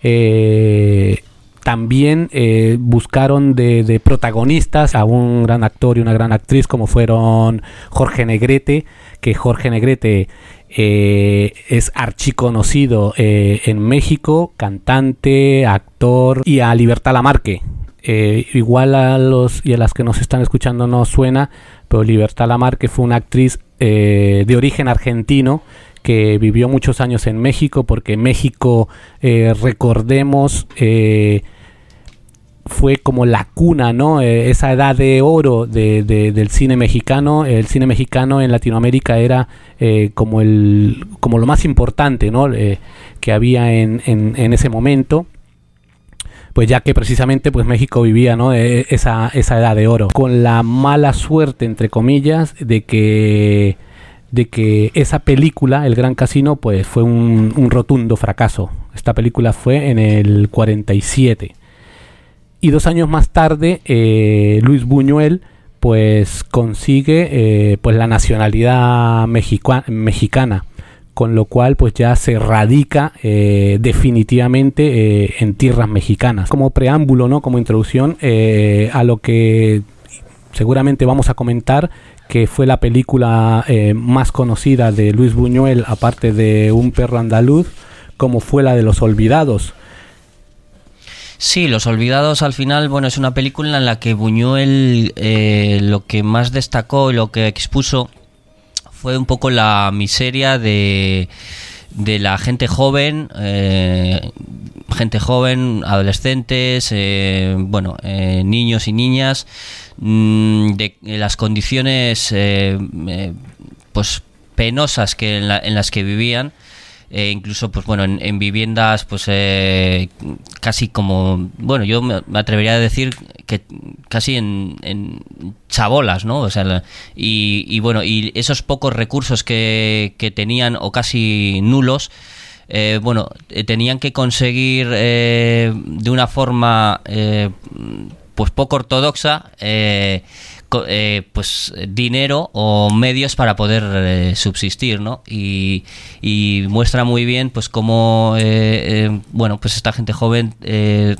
Eh, también eh, buscaron de, de protagonistas a un gran actor y una gran actriz, como fueron Jorge Negrete, que Jorge Negrete Eh, es archiconocido eh, en México, cantante, actor, y a Libertad Lamarque. Eh, igual a los y a las que nos están escuchando no suena, pero Libertad Lamarque fue una actriz eh, de origen argentino que vivió muchos años en México, porque México, eh, recordemos, eh, fue como la cuna, ¿no? Eh, esa edad de oro de, de, del cine mexicano. El cine mexicano en Latinoamérica era eh, como el como lo más importante, ¿no? Eh, que había en, en, en ese momento, pues ya que precisamente pues México vivía, ¿no? Eh, esa, esa edad de oro, con la mala suerte, entre comillas, de que de que esa película, El Gran Casino, pues fue un, un rotundo fracaso. Esta película fue en el cuarenta y siete. Y dos años más tarde, eh, Luis Buñuel pues consigue eh, pues la nacionalidad mexica- mexicana, con lo cual pues ya se radica eh, definitivamente eh, en tierras mexicanas. Como preámbulo, ¿no? Como introducción eh, a lo que seguramente vamos a comentar, que fue la película eh, más conocida de Luis Buñuel, aparte de Un perro andaluz, como fue la de Los Olvidados. Sí, Los Olvidados al final, bueno, es una película en la que Buñuel eh, lo que más destacó y lo que expuso fue un poco la miseria de, de la gente joven, eh, gente joven, adolescentes, eh, bueno, eh, niños y niñas, mmm, de, de las condiciones eh, eh, pues penosas que en, la, en las que vivían. Eh, incluso pues bueno en, en viviendas pues eh, casi como, bueno, yo me atrevería a decir que casi en, en chabolas, ¿no? O sea, la, y, y bueno, y esos pocos recursos que, que tenían, o casi nulos, eh, bueno, eh, tenían que conseguir eh, de una forma eh, pues poco ortodoxa eh, Eh, pues dinero o medios para poder eh, subsistir, ¿no? Y, y muestra muy bien pues cómo eh, eh, bueno, pues esta gente joven, eh,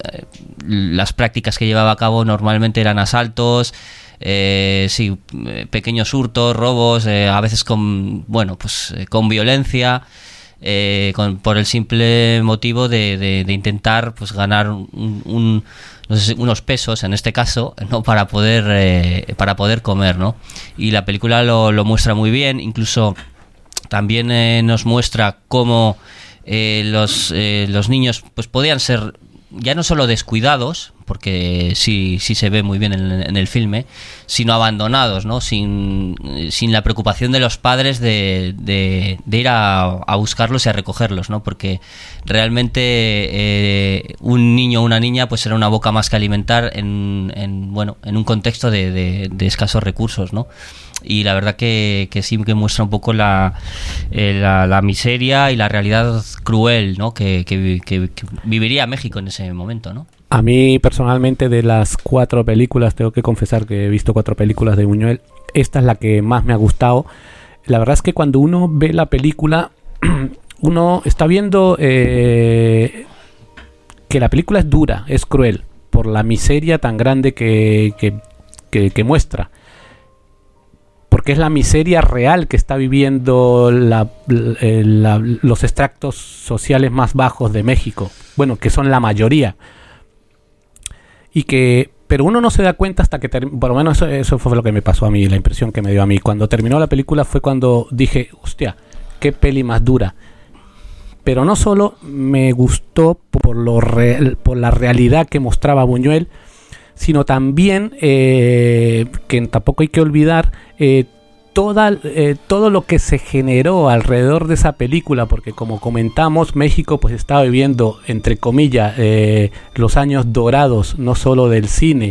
las prácticas que llevaba a cabo normalmente eran asaltos, eh, sí, pequeños hurtos, robos, eh, a veces con, bueno, pues eh, con violencia, eh, con, por el simple motivo de, de, de intentar pues ganar un, un no sé, unos pesos en este caso, no, para poder eh, para poder comer, ¿no? Y la película lo, lo muestra muy bien. Incluso también eh, nos muestra cómo eh, los eh, los niños pues podían ser ya no solo descuidados, porque sí sí se ve muy bien en, en el filme, sino abandonados, ¿no? Sin, sin la preocupación de los padres de, de, de ir a, a buscarlos y a recogerlos, ¿no? Porque realmente eh, un niño o una niña pues era una boca más que alimentar en, en bueno en un contexto de, de, de escasos recursos, ¿no? Y la verdad que, que sí que muestra un poco la, eh, la, la miseria y la realidad cruel, ¿no? que, que, que, que viviría México en ese momento, ¿no? A mí personalmente, de las cuatro películas, tengo que confesar que he visto cuatro películas de Buñuel, esta es la que más me ha gustado. La verdad es que cuando uno ve la película, uno está viendo eh, que la película es dura, es cruel, por la miseria tan grande que, que, que, que muestra. Porque es la miseria real que está viviendo la, la, los extractos sociales más bajos de México. Bueno, que son la mayoría. Y que, pero uno no se da cuenta hasta que, ter- por lo menos eso, eso fue lo que me pasó a mí, la impresión que me dio a mí. Cuando terminó la película fue cuando dije, hostia, qué peli más dura. pero no solo me gustó por, lo re, por la realidad que mostraba Buñuel, sino también, eh, que tampoco hay que olvidar, eh, toda, eh, todo lo que se generó alrededor de esa película, porque como comentamos, México pues estaba viviendo, entre comillas, eh, los años dorados, no solo del cine,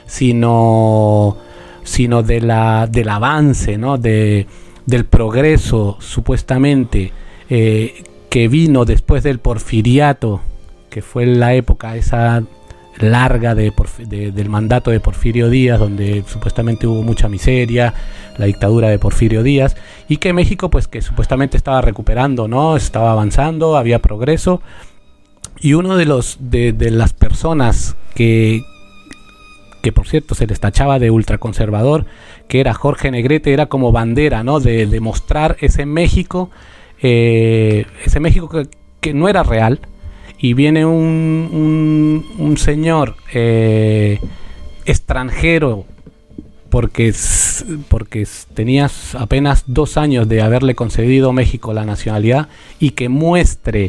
sino, sino de la, del avance, ¿no? de, del progreso, supuestamente, eh, que vino después del porfiriato, que fue la época esa larga de, de, del mandato de Porfirio Díaz, donde supuestamente hubo mucha miseria, la dictadura de Porfirio Díaz, y que México pues que supuestamente estaba recuperando, ¿no? Estaba avanzando, había progreso, y uno de los de, de las personas que que por cierto se les tachaba de ultraconservador, que era Jorge Negrete, era como bandera, ¿no? de, de mostrar ese México, eh, ese México que, que no era real. Y viene un, un, un señor eh, extranjero, porque, porque tenías apenas dos años de haberle concedido México la nacionalidad, y que muestre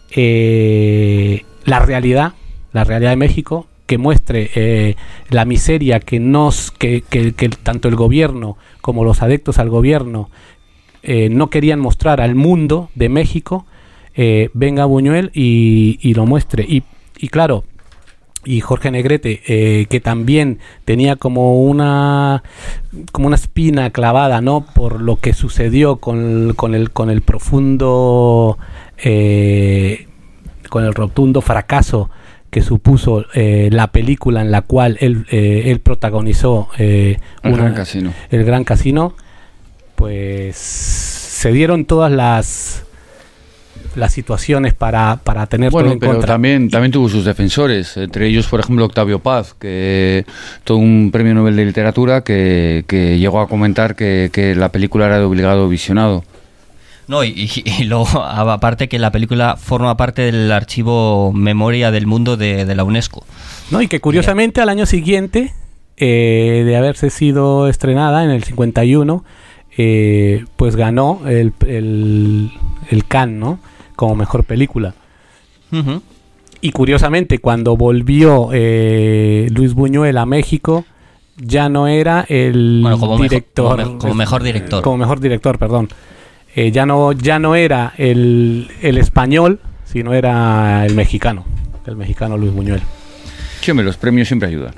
eh, la realidad, la realidad de México, que muestre eh, la miseria que, nos, que, que, que tanto el gobierno como los adeptos al gobierno eh, no querían mostrar al mundo de México. Eh, venga Buñuel y, y lo muestre, y, y claro, y Jorge Negrete, eh, que también tenía como una como una espina clavada, ¿no? Por lo que sucedió con, con el con el profundo eh, con el rotundo fracaso que supuso eh, la película en la cual él él, él protagonizó eh, el una, Gran Casino. el Gran Casino, pues se dieron todas las las situaciones para, para tener bueno, todo en pero contra. También, también tuvo sus defensores, entre ellos, por ejemplo, Octavio Paz, que todo un premio Nobel de Literatura, que, que llegó a comentar que, que la película era de obligado visionado. No, y, y, y luego, aparte que la película forma parte del archivo Memoria del Mundo de, de la UNESCO. No, y que curiosamente al año siguiente eh, de haberse sido estrenada, en el cincuenta y uno, eh, pues ganó el, el, el Cannes, ¿no? Como mejor película. Uh-huh. Y curiosamente, cuando volvió eh, Luis Buñuel a México, ya no era el bueno, como director, mejor, como, me, como mejor director, como mejor director, perdón. Eh, ya no, ya no era el, el español, sino era el mexicano, el mexicano Luis Buñuel. Sí, hombre, los premios siempre ayudan.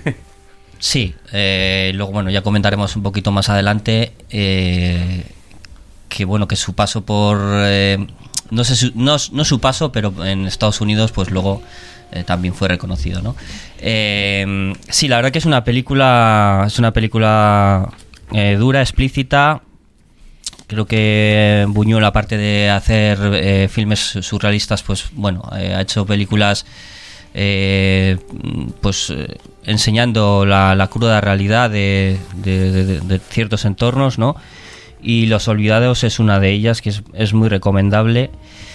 Sí, eh, luego bueno, ya comentaremos un poquito más adelante eh, que bueno, que su paso por eh, no sé su, no, no su paso, pero en Estados Unidos pues luego eh, también fue reconocido, ¿no? Eh, sí, la verdad que es una película es una película eh, dura, explícita. Creo que Buñuel, aparte de hacer eh, filmes surrealistas, pues bueno, eh, ha hecho películas eh, pues eh, enseñando la, la cruda realidad de, de, de, de ciertos entornos, ¿no? Y Los Olvidados es una de ellas, que es, es muy recomendable.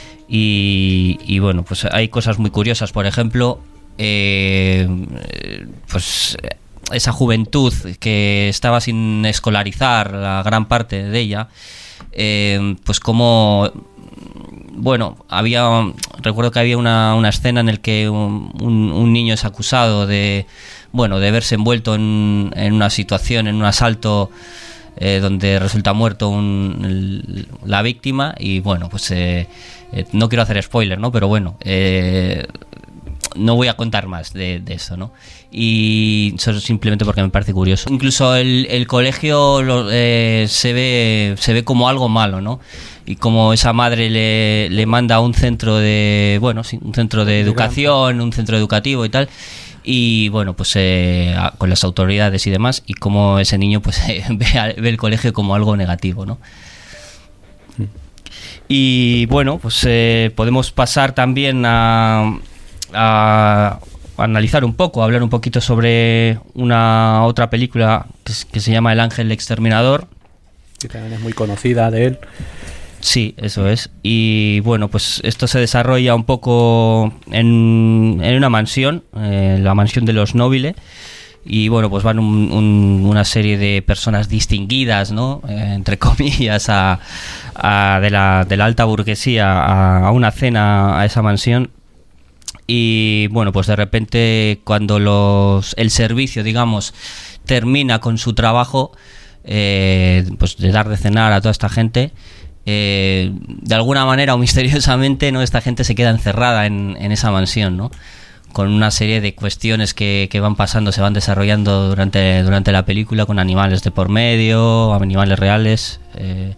Y, y bueno, pues hay cosas muy curiosas. Por ejemplo, eh, pues esa juventud que estaba sin escolarizar, la gran parte de ella, eh, pues como bueno, había recuerdo que había una, una escena en la que un, un, un niño es acusado de bueno de verse envuelto en, en una situación, en un asalto eh, donde resulta muerto un, el, la víctima. Y bueno, pues eh, eh, no quiero hacer spoiler, ¿no? Pero bueno, eh, no voy a contar más de, de eso, ¿no? Y eso simplemente porque me parece curioso. Incluso el, el colegio lo, eh, se ve se ve como algo malo, ¿no? Y como esa madre le, le manda a un centro de bueno sí, un centro de educación, un centro educativo y tal, y bueno, pues eh, a, con las autoridades y demás, y como ese niño pues eh, ve, a, ve el colegio como algo negativo, ¿no? Sí. Y bueno, pues eh, podemos pasar también a, a analizar un poco, a hablar un poquito sobre una otra película que, que se llama El Ángel Exterminador, que también es muy conocida de él. Sí, eso es. Y bueno, pues esto se desarrolla un poco en, en una mansión, eh, la mansión de los Nobile, y bueno, pues van un, un, una serie de personas distinguidas, ¿no? Eh, entre comillas, a, a de, la, de la alta burguesía a, a una cena a esa mansión. Y bueno, pues de repente cuando los el servicio, digamos, termina con su trabajo, eh, pues de dar de cenar a toda esta gente, eh, de alguna manera o misteriosamente, ¿no? Esta gente se queda encerrada en, en esa mansión, ¿no? Con una serie de cuestiones que, que van pasando, se van desarrollando durante, durante la película, con animales de por medio, animales reales. Eh,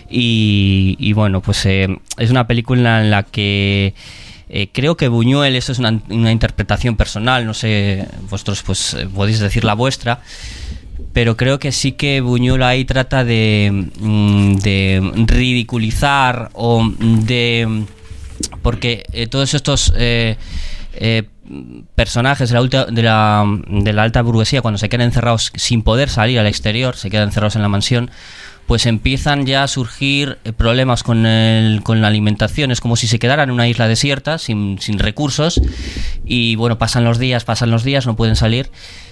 y, y bueno, pues eh, es una película en la que eh, creo que Buñuel, eso es una, una interpretación personal, no sé, vosotros pues podéis decir la vuestra, pero creo que sí que Buñuel ahí trata de, de ridiculizar o de... porque eh, todos estos... Eh, eh, personajes de la, ultra, de, la, de la alta burguesía, cuando se quedan encerrados sin poder salir al exterior, se quedan encerrados en la mansión, pues empiezan ya a surgir problemas con, el, con la alimentación. Es como si se quedaran en una isla desierta sin, sin recursos, y bueno, pasan los días, pasan los días, no pueden salir,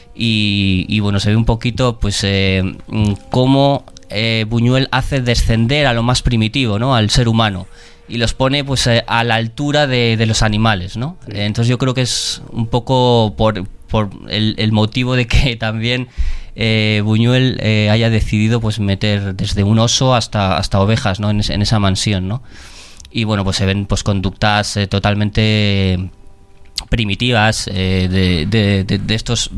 y, y bueno, se ve un poquito pues eh, cómo eh, Buñuel hace descender a lo más primitivo, ¿no? Al ser humano, y los pone pues eh, a la altura de, de los animales, ¿no? Sí. Entonces yo creo que es un poco por, por el, el motivo de que también eh, Buñuel eh, haya decidido pues meter desde un oso hasta, hasta ovejas, ¿no? En, es, en esa mansión, ¿no? Y bueno, pues se ven pues conductas eh, totalmente primitivas eh, de, de, de, de estos...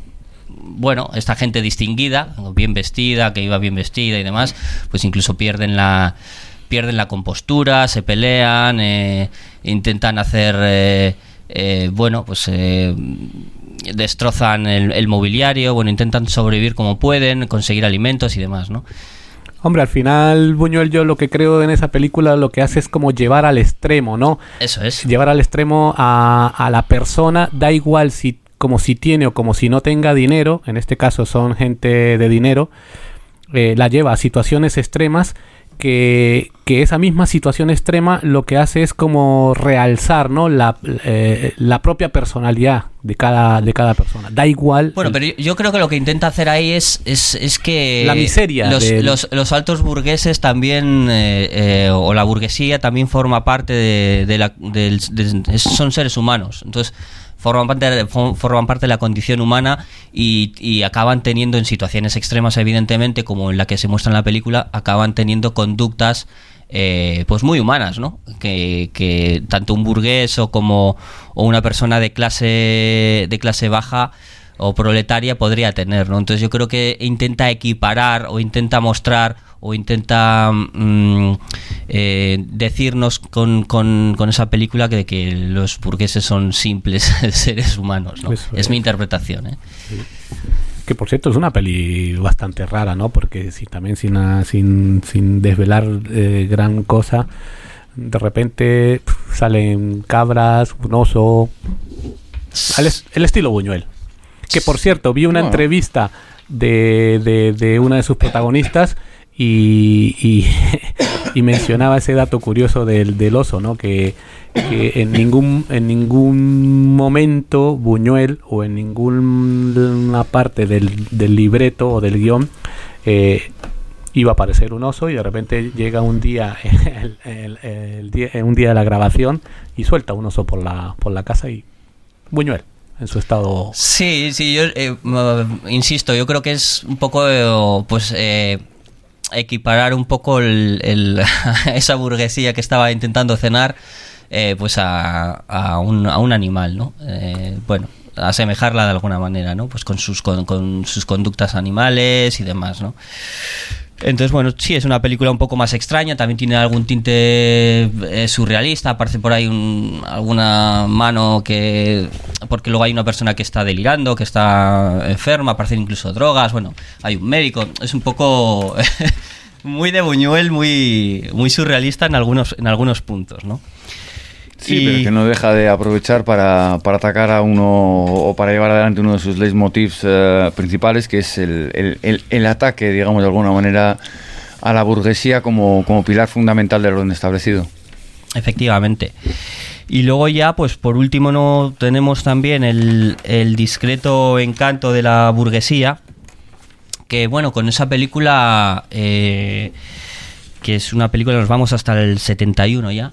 Bueno, esta gente distinguida, bien vestida, que iba bien vestida y demás, pues incluso pierden la... pierden la compostura, se pelean, eh, intentan hacer, eh, eh, bueno, pues eh, destrozan el, el mobiliario, bueno, intentan sobrevivir como pueden, conseguir alimentos y demás, ¿no? Hombre, al final, Buñuel, yo lo que creo en esa película, lo que hace es como llevar al extremo, ¿no? Eso es. Llevar al extremo a, a la persona, da igual si como si tiene o como si no tenga dinero, en este caso son gente de dinero, eh, la lleva a situaciones extremas. Que, que esa misma situación extrema lo que hace es como realzar, ¿no? la, eh, la propia personalidad de cada, de cada persona. Da igual. Bueno, pero yo creo que lo que intenta hacer ahí es, es, es que la miseria los, del... los, los altos burgueses también, eh, eh, o la burguesía también forma parte de, de la... De, de, de, son seres humanos. Entonces... Forman parte, forman parte de la condición humana y, y acaban teniendo en situaciones extremas, evidentemente, como en la que se muestra en la película, acaban teniendo conductas eh, pues muy humanas, ¿no? Que, que tanto un burgués o como o una persona de clase de clase baja o proletaria podría tener, ¿no? Entonces yo creo que intenta equiparar o intenta mostrar o intenta mmm, eh, decirnos con, con, con esa película que, que los burgueses son simples seres humanos, ¿no? Es, es mi interpretación, ¿eh? Sí. Que por cierto es una peli bastante rara, ¿no? Porque si también sin, sin, sin desvelar eh, gran cosa, de repente pff, salen cabras, un oso, el, el estilo Buñuel. Que por cierto, vi una no. entrevista de, de, de una de sus protagonistas y, y, y mencionaba ese dato curioso del, del oso, ¿no? Que, que en ningún en ningún momento Buñuel o en ninguna parte del, del libreto o del guión eh, iba a aparecer un oso, y de repente llega un día, el, el, el día un día de la grabación y suelta un oso por la por la casa y Buñuel en su estado. Sí, sí, yo eh, uh, insisto, yo creo que es un poco eh, pues eh, equiparar un poco el, el esa burguesía que estaba intentando cenar eh, pues a, a, un, a un animal, ¿no? Eh, bueno, asemejarla de alguna manera, ¿no? Pues con sus con, con sus conductas animales y demás, ¿no? Entonces, bueno, sí, es una película un poco más extraña, también tiene algún tinte eh, surrealista, aparece por ahí un, alguna mano que... porque luego hay una persona que está delirando, que está enferma, aparecen incluso drogas, bueno, hay un médico, es un poco muy de Buñuel, muy, muy surrealista en algunos, en algunos puntos, ¿no? Sí, y... pero que no deja de aprovechar para, para atacar a uno o para llevar adelante uno de sus leitmotivs uh, principales, que es el, el, el, el ataque, digamos, de alguna manera a la burguesía como, como pilar fundamental del orden establecido. Efectivamente. Y luego ya, pues por último, no tenemos también el, el discreto encanto de la burguesía, que bueno, con esa película, eh, que es una película, nos vamos hasta el setenta y uno ya,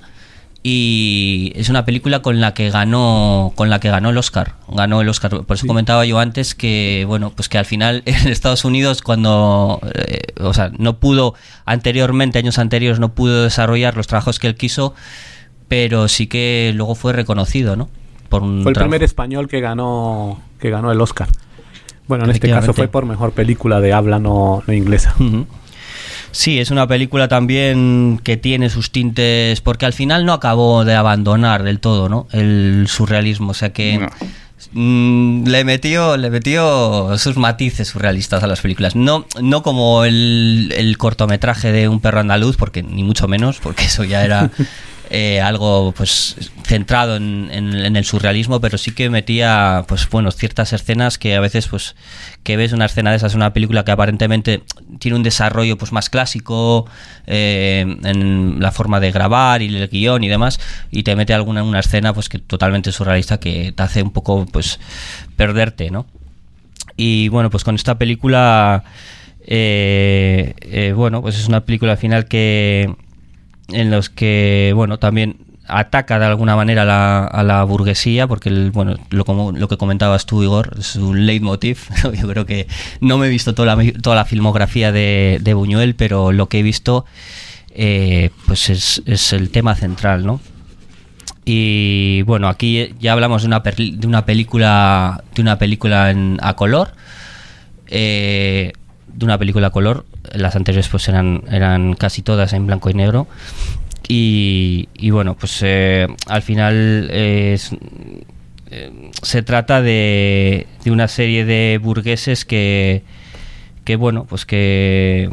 y es una película con la que ganó con la que ganó el Oscar, ganó el Oscar. Por eso sí. Comentaba yo antes que bueno, pues que al final en Estados Unidos, cuando eh, o sea, no pudo anteriormente, años anteriores, no pudo desarrollar los trabajos que él quiso, pero sí que luego fue reconocido, ¿no? Por un fue el trabajo. primer español que ganó que ganó el Oscar. Bueno, en este caso fue por mejor película de habla no, no inglesa. Uh-huh. Sí, es una película también que tiene sus tintes, porque al final no acabó de abandonar del todo, ¿no?, el surrealismo, o sea que no. mmm, le metió le metió sus matices surrealistas a las películas, no no como el, el cortometraje de Un perro andaluz, porque ni mucho menos, porque eso ya era eh, algo pues centrado en, en, en el surrealismo, pero sí que metía pues bueno, ciertas escenas que a veces pues que ves una escena de esas en una película que aparentemente tiene un desarrollo pues más clásico eh, en la forma de grabar y el guión y demás, y te mete alguna una escena pues que totalmente surrealista, que te hace un poco pues perderte, ¿no? Y bueno, pues con esta película eh, eh, bueno, pues es una película al final que en los que bueno, también ataca de alguna manera a la, a la burguesía, porque el, bueno, lo, como, lo que comentabas tú, Igor, es un leitmotiv. Yo creo que no me he visto toda la, toda la filmografía de, de Buñuel, pero lo que he visto eh, pues es, es el tema central, ¿no? Y bueno, aquí ya hablamos de una, de una película de una película en, a color, eh, de una película a color. Las anteriores pues eran, eran casi todas en blanco y negro. Y, y bueno, pues eh, al final eh, es, eh, se trata de, de una serie de burgueses que, que bueno, pues que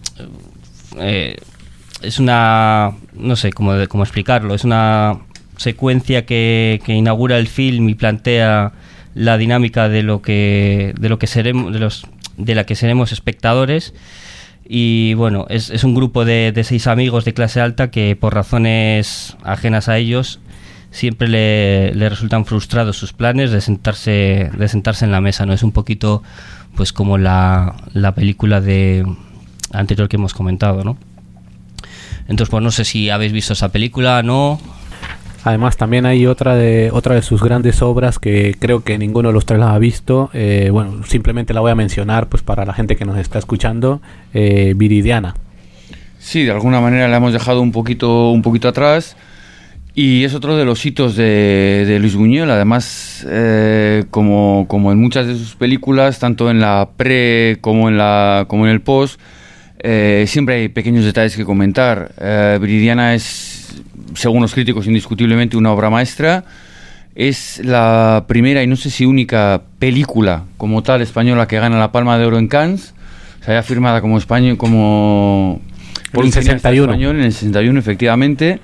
eh, es una, no sé cómo, cómo explicarlo, es una secuencia que, que inaugura el film y plantea la dinámica de lo que de lo que seremos de los de la que seremos espectadores. Y bueno, es, es un grupo de, de seis amigos de clase alta que por razones ajenas a ellos siempre le, le resultan frustrados sus planes de sentarse de sentarse en la mesa, ¿no? Es un poquito pues como la, la película de anterior que hemos comentado, ¿no? Entonces pues no sé si habéis visto esa película, ¿no? Además también hay otra de otra de sus grandes obras que creo que ninguno de los tres la ha visto. Eh, bueno, simplemente la voy a mencionar pues para la gente que nos está escuchando. eh, Viridiana. Sí, de alguna manera la hemos dejado un poquito un poquito atrás, y es otro de los hitos de, de Luis Buñuel. Además, eh, como, como en muchas de sus películas, tanto en la pre como en la como en el post, eh, siempre hay pequeños detalles que comentar. eh, Viridiana es, según los críticos, indiscutiblemente una obra maestra. Es la primera y no sé si única película como tal española que gana la Palma de Oro en Cannes. O sea, ya firmada como español, como por un sesenta y uno. Español en el sesenta y uno, efectivamente.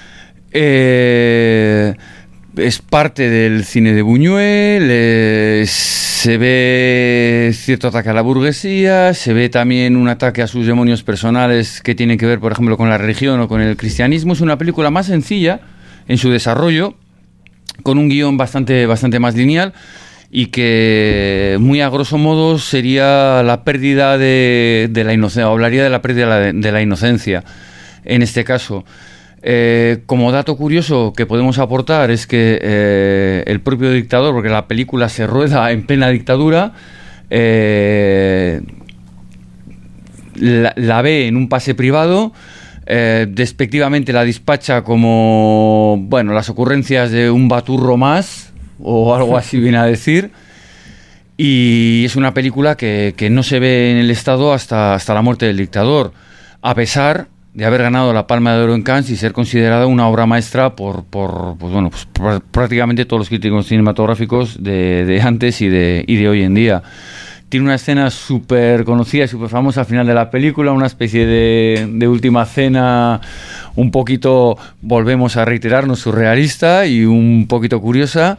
Eh, es parte del cine de Buñuel. Eh, se ve cierto ataque a la burguesía, se ve también un ataque a sus demonios personales que tienen que ver, por ejemplo, con la religión o con el cristianismo. Es una película más sencilla en su desarrollo, con un guión bastante, bastante más lineal, y que muy a grosso modo sería la pérdida de, de la inocencia, hablaría de la pérdida de la, de la inocencia en este caso. Eh, como dato curioso que podemos aportar es que eh, el propio dictador, porque la película se rueda en plena dictadura, eh, la, la ve en un pase privado, eh, despectivamente la despacha como, bueno, las ocurrencias de un baturro más, o algo así viene a decir, y es una película que, que no se ve en el Estado hasta, hasta la muerte del dictador, a pesar de haber ganado la Palma de Oro en Cannes y ser considerada una obra maestra por, por pues bueno, pues pr- prácticamente todos los críticos cinematográficos de, de antes y de, y de hoy en día. Tiene una escena súper conocida y súper famosa al final de la película, una especie de, de última cena un poquito, volvemos a reiterarnos, surrealista y un poquito curiosa,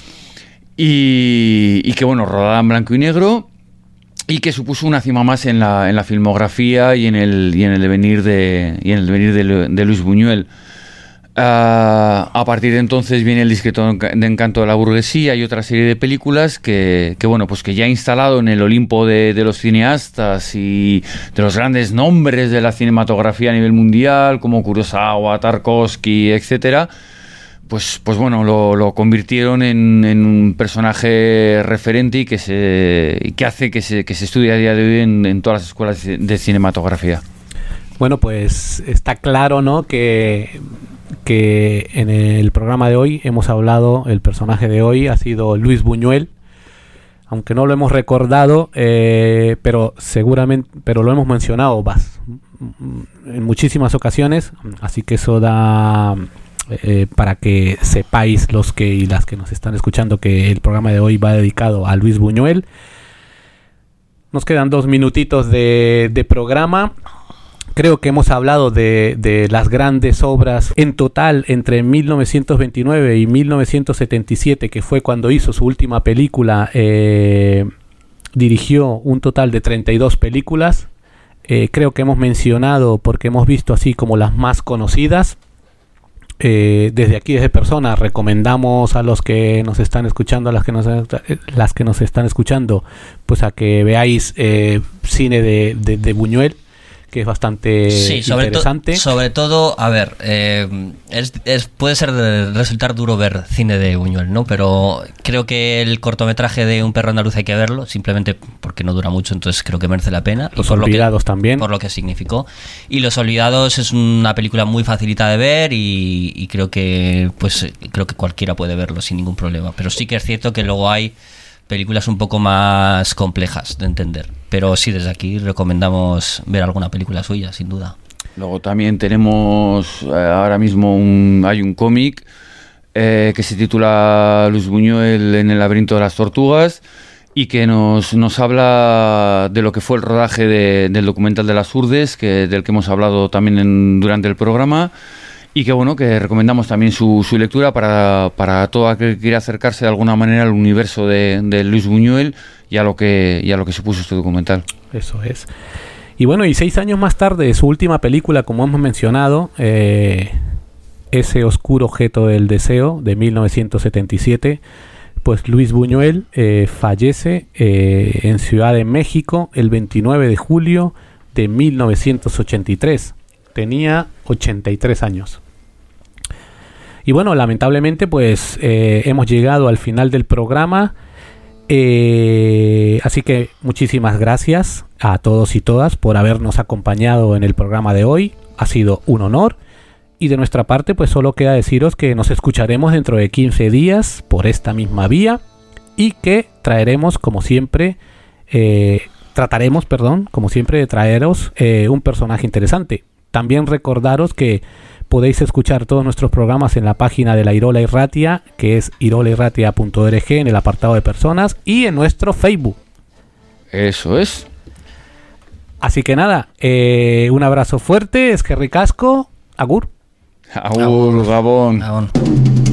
y, y que bueno, rodada en blanco y negro, y que supuso una cima más en la, en la filmografía y en el, y en el devenir de, y en el devenir de, de Luis Buñuel. Uh, a partir de entonces viene El discreto de encanto de la burguesía y otra serie de películas que, que bueno, pues que ya instalado en el Olimpo de, de los cineastas y de los grandes nombres de la cinematografía a nivel mundial, como Kurosawa, Tarkovsky, etcétera, pues, pues bueno, lo, lo convirtieron en, en un personaje referente y que se y que hace que se, que se estudie a día de hoy en, en todas las escuelas de cinematografía. Bueno, pues está claro, ¿no?, que que en el programa de hoy hemos hablado, el personaje de hoy ha sido Luis Buñuel, aunque no lo hemos recordado, eh, pero seguramente, pero lo hemos mencionado vas, en muchísimas ocasiones, así que eso da eh, para que sepáis los que y las que nos están escuchando que el programa de hoy va dedicado a Luis Buñuel. Nos quedan dos minutitos de, de programa. Creo que hemos hablado de, de las grandes obras en total entre mil novecientos veintinueve y mil novecientos setenta y siete, que fue cuando hizo su última película. Eh, dirigió un total de treinta y dos películas. Eh, creo que hemos mencionado, porque hemos visto así como las más conocidas. Eh, desde aquí, desde Persona, recomendamos a los que nos están escuchando, a las que nos, las que nos están escuchando, pues a que veáis eh, cine de, de, de Buñuel, que es bastante sí, sobre interesante. To- sobre todo, a ver, eh, es, es, puede ser de resultar duro ver cine de Buñuel, ¿no? Pero creo que el cortometraje de Un perro andaluz hay que verlo, simplemente porque no dura mucho, entonces creo que merece la pena. Los y por Olvidados lo que, también. Por lo que significó. Y Los Olvidados es una película muy facilita de ver y, y creo que pues creo que cualquiera puede verlo sin ningún problema. Pero sí que es cierto que luego hay películas un poco más complejas de entender. Pero sí, desde aquí recomendamos ver alguna película suya, sin duda. Luego también tenemos eh, ahora mismo un, hay un cómic eh, que se titula Luis Buñuel en el laberinto de las tortugas y que nos, nos habla de lo que fue el rodaje de, del documental de las Urdes, que, del que hemos hablado también en, durante el programa. Y que bueno, que recomendamos también su, su lectura para, para todo aquel que quiera acercarse de alguna manera al universo de, de Luis Buñuel y a lo que y a lo que supuso este documental. Eso es. Y bueno, y seis años más tarde, su última película, como hemos mencionado, eh, Ese oscuro objeto del deseo, de mil novecientos setenta y siete, pues Luis Buñuel eh, fallece eh, en Ciudad de México el veintinueve de julio de mil novecientos ochenta y tres. Tenía ochenta y tres años. Y bueno, lamentablemente pues eh, hemos llegado al final del programa. Eh, así que muchísimas gracias a todos y todas por habernos acompañado en el programa de hoy. Ha sido un honor. Y de nuestra parte pues solo queda deciros que nos escucharemos dentro de quince días por esta misma vía. Y que traeremos como siempre... Eh, trataremos, perdón, como siempre de traeros eh, un personaje interesante. También recordaros que podéis escuchar todos nuestros programas en la página de la Irola Irratia, que es irolairratia punto org, en el apartado de personas, y en nuestro Facebook. Eso es. Así que nada, eh, un abrazo fuerte, es que ricasco, agur. Agur, Gabón. Gabón.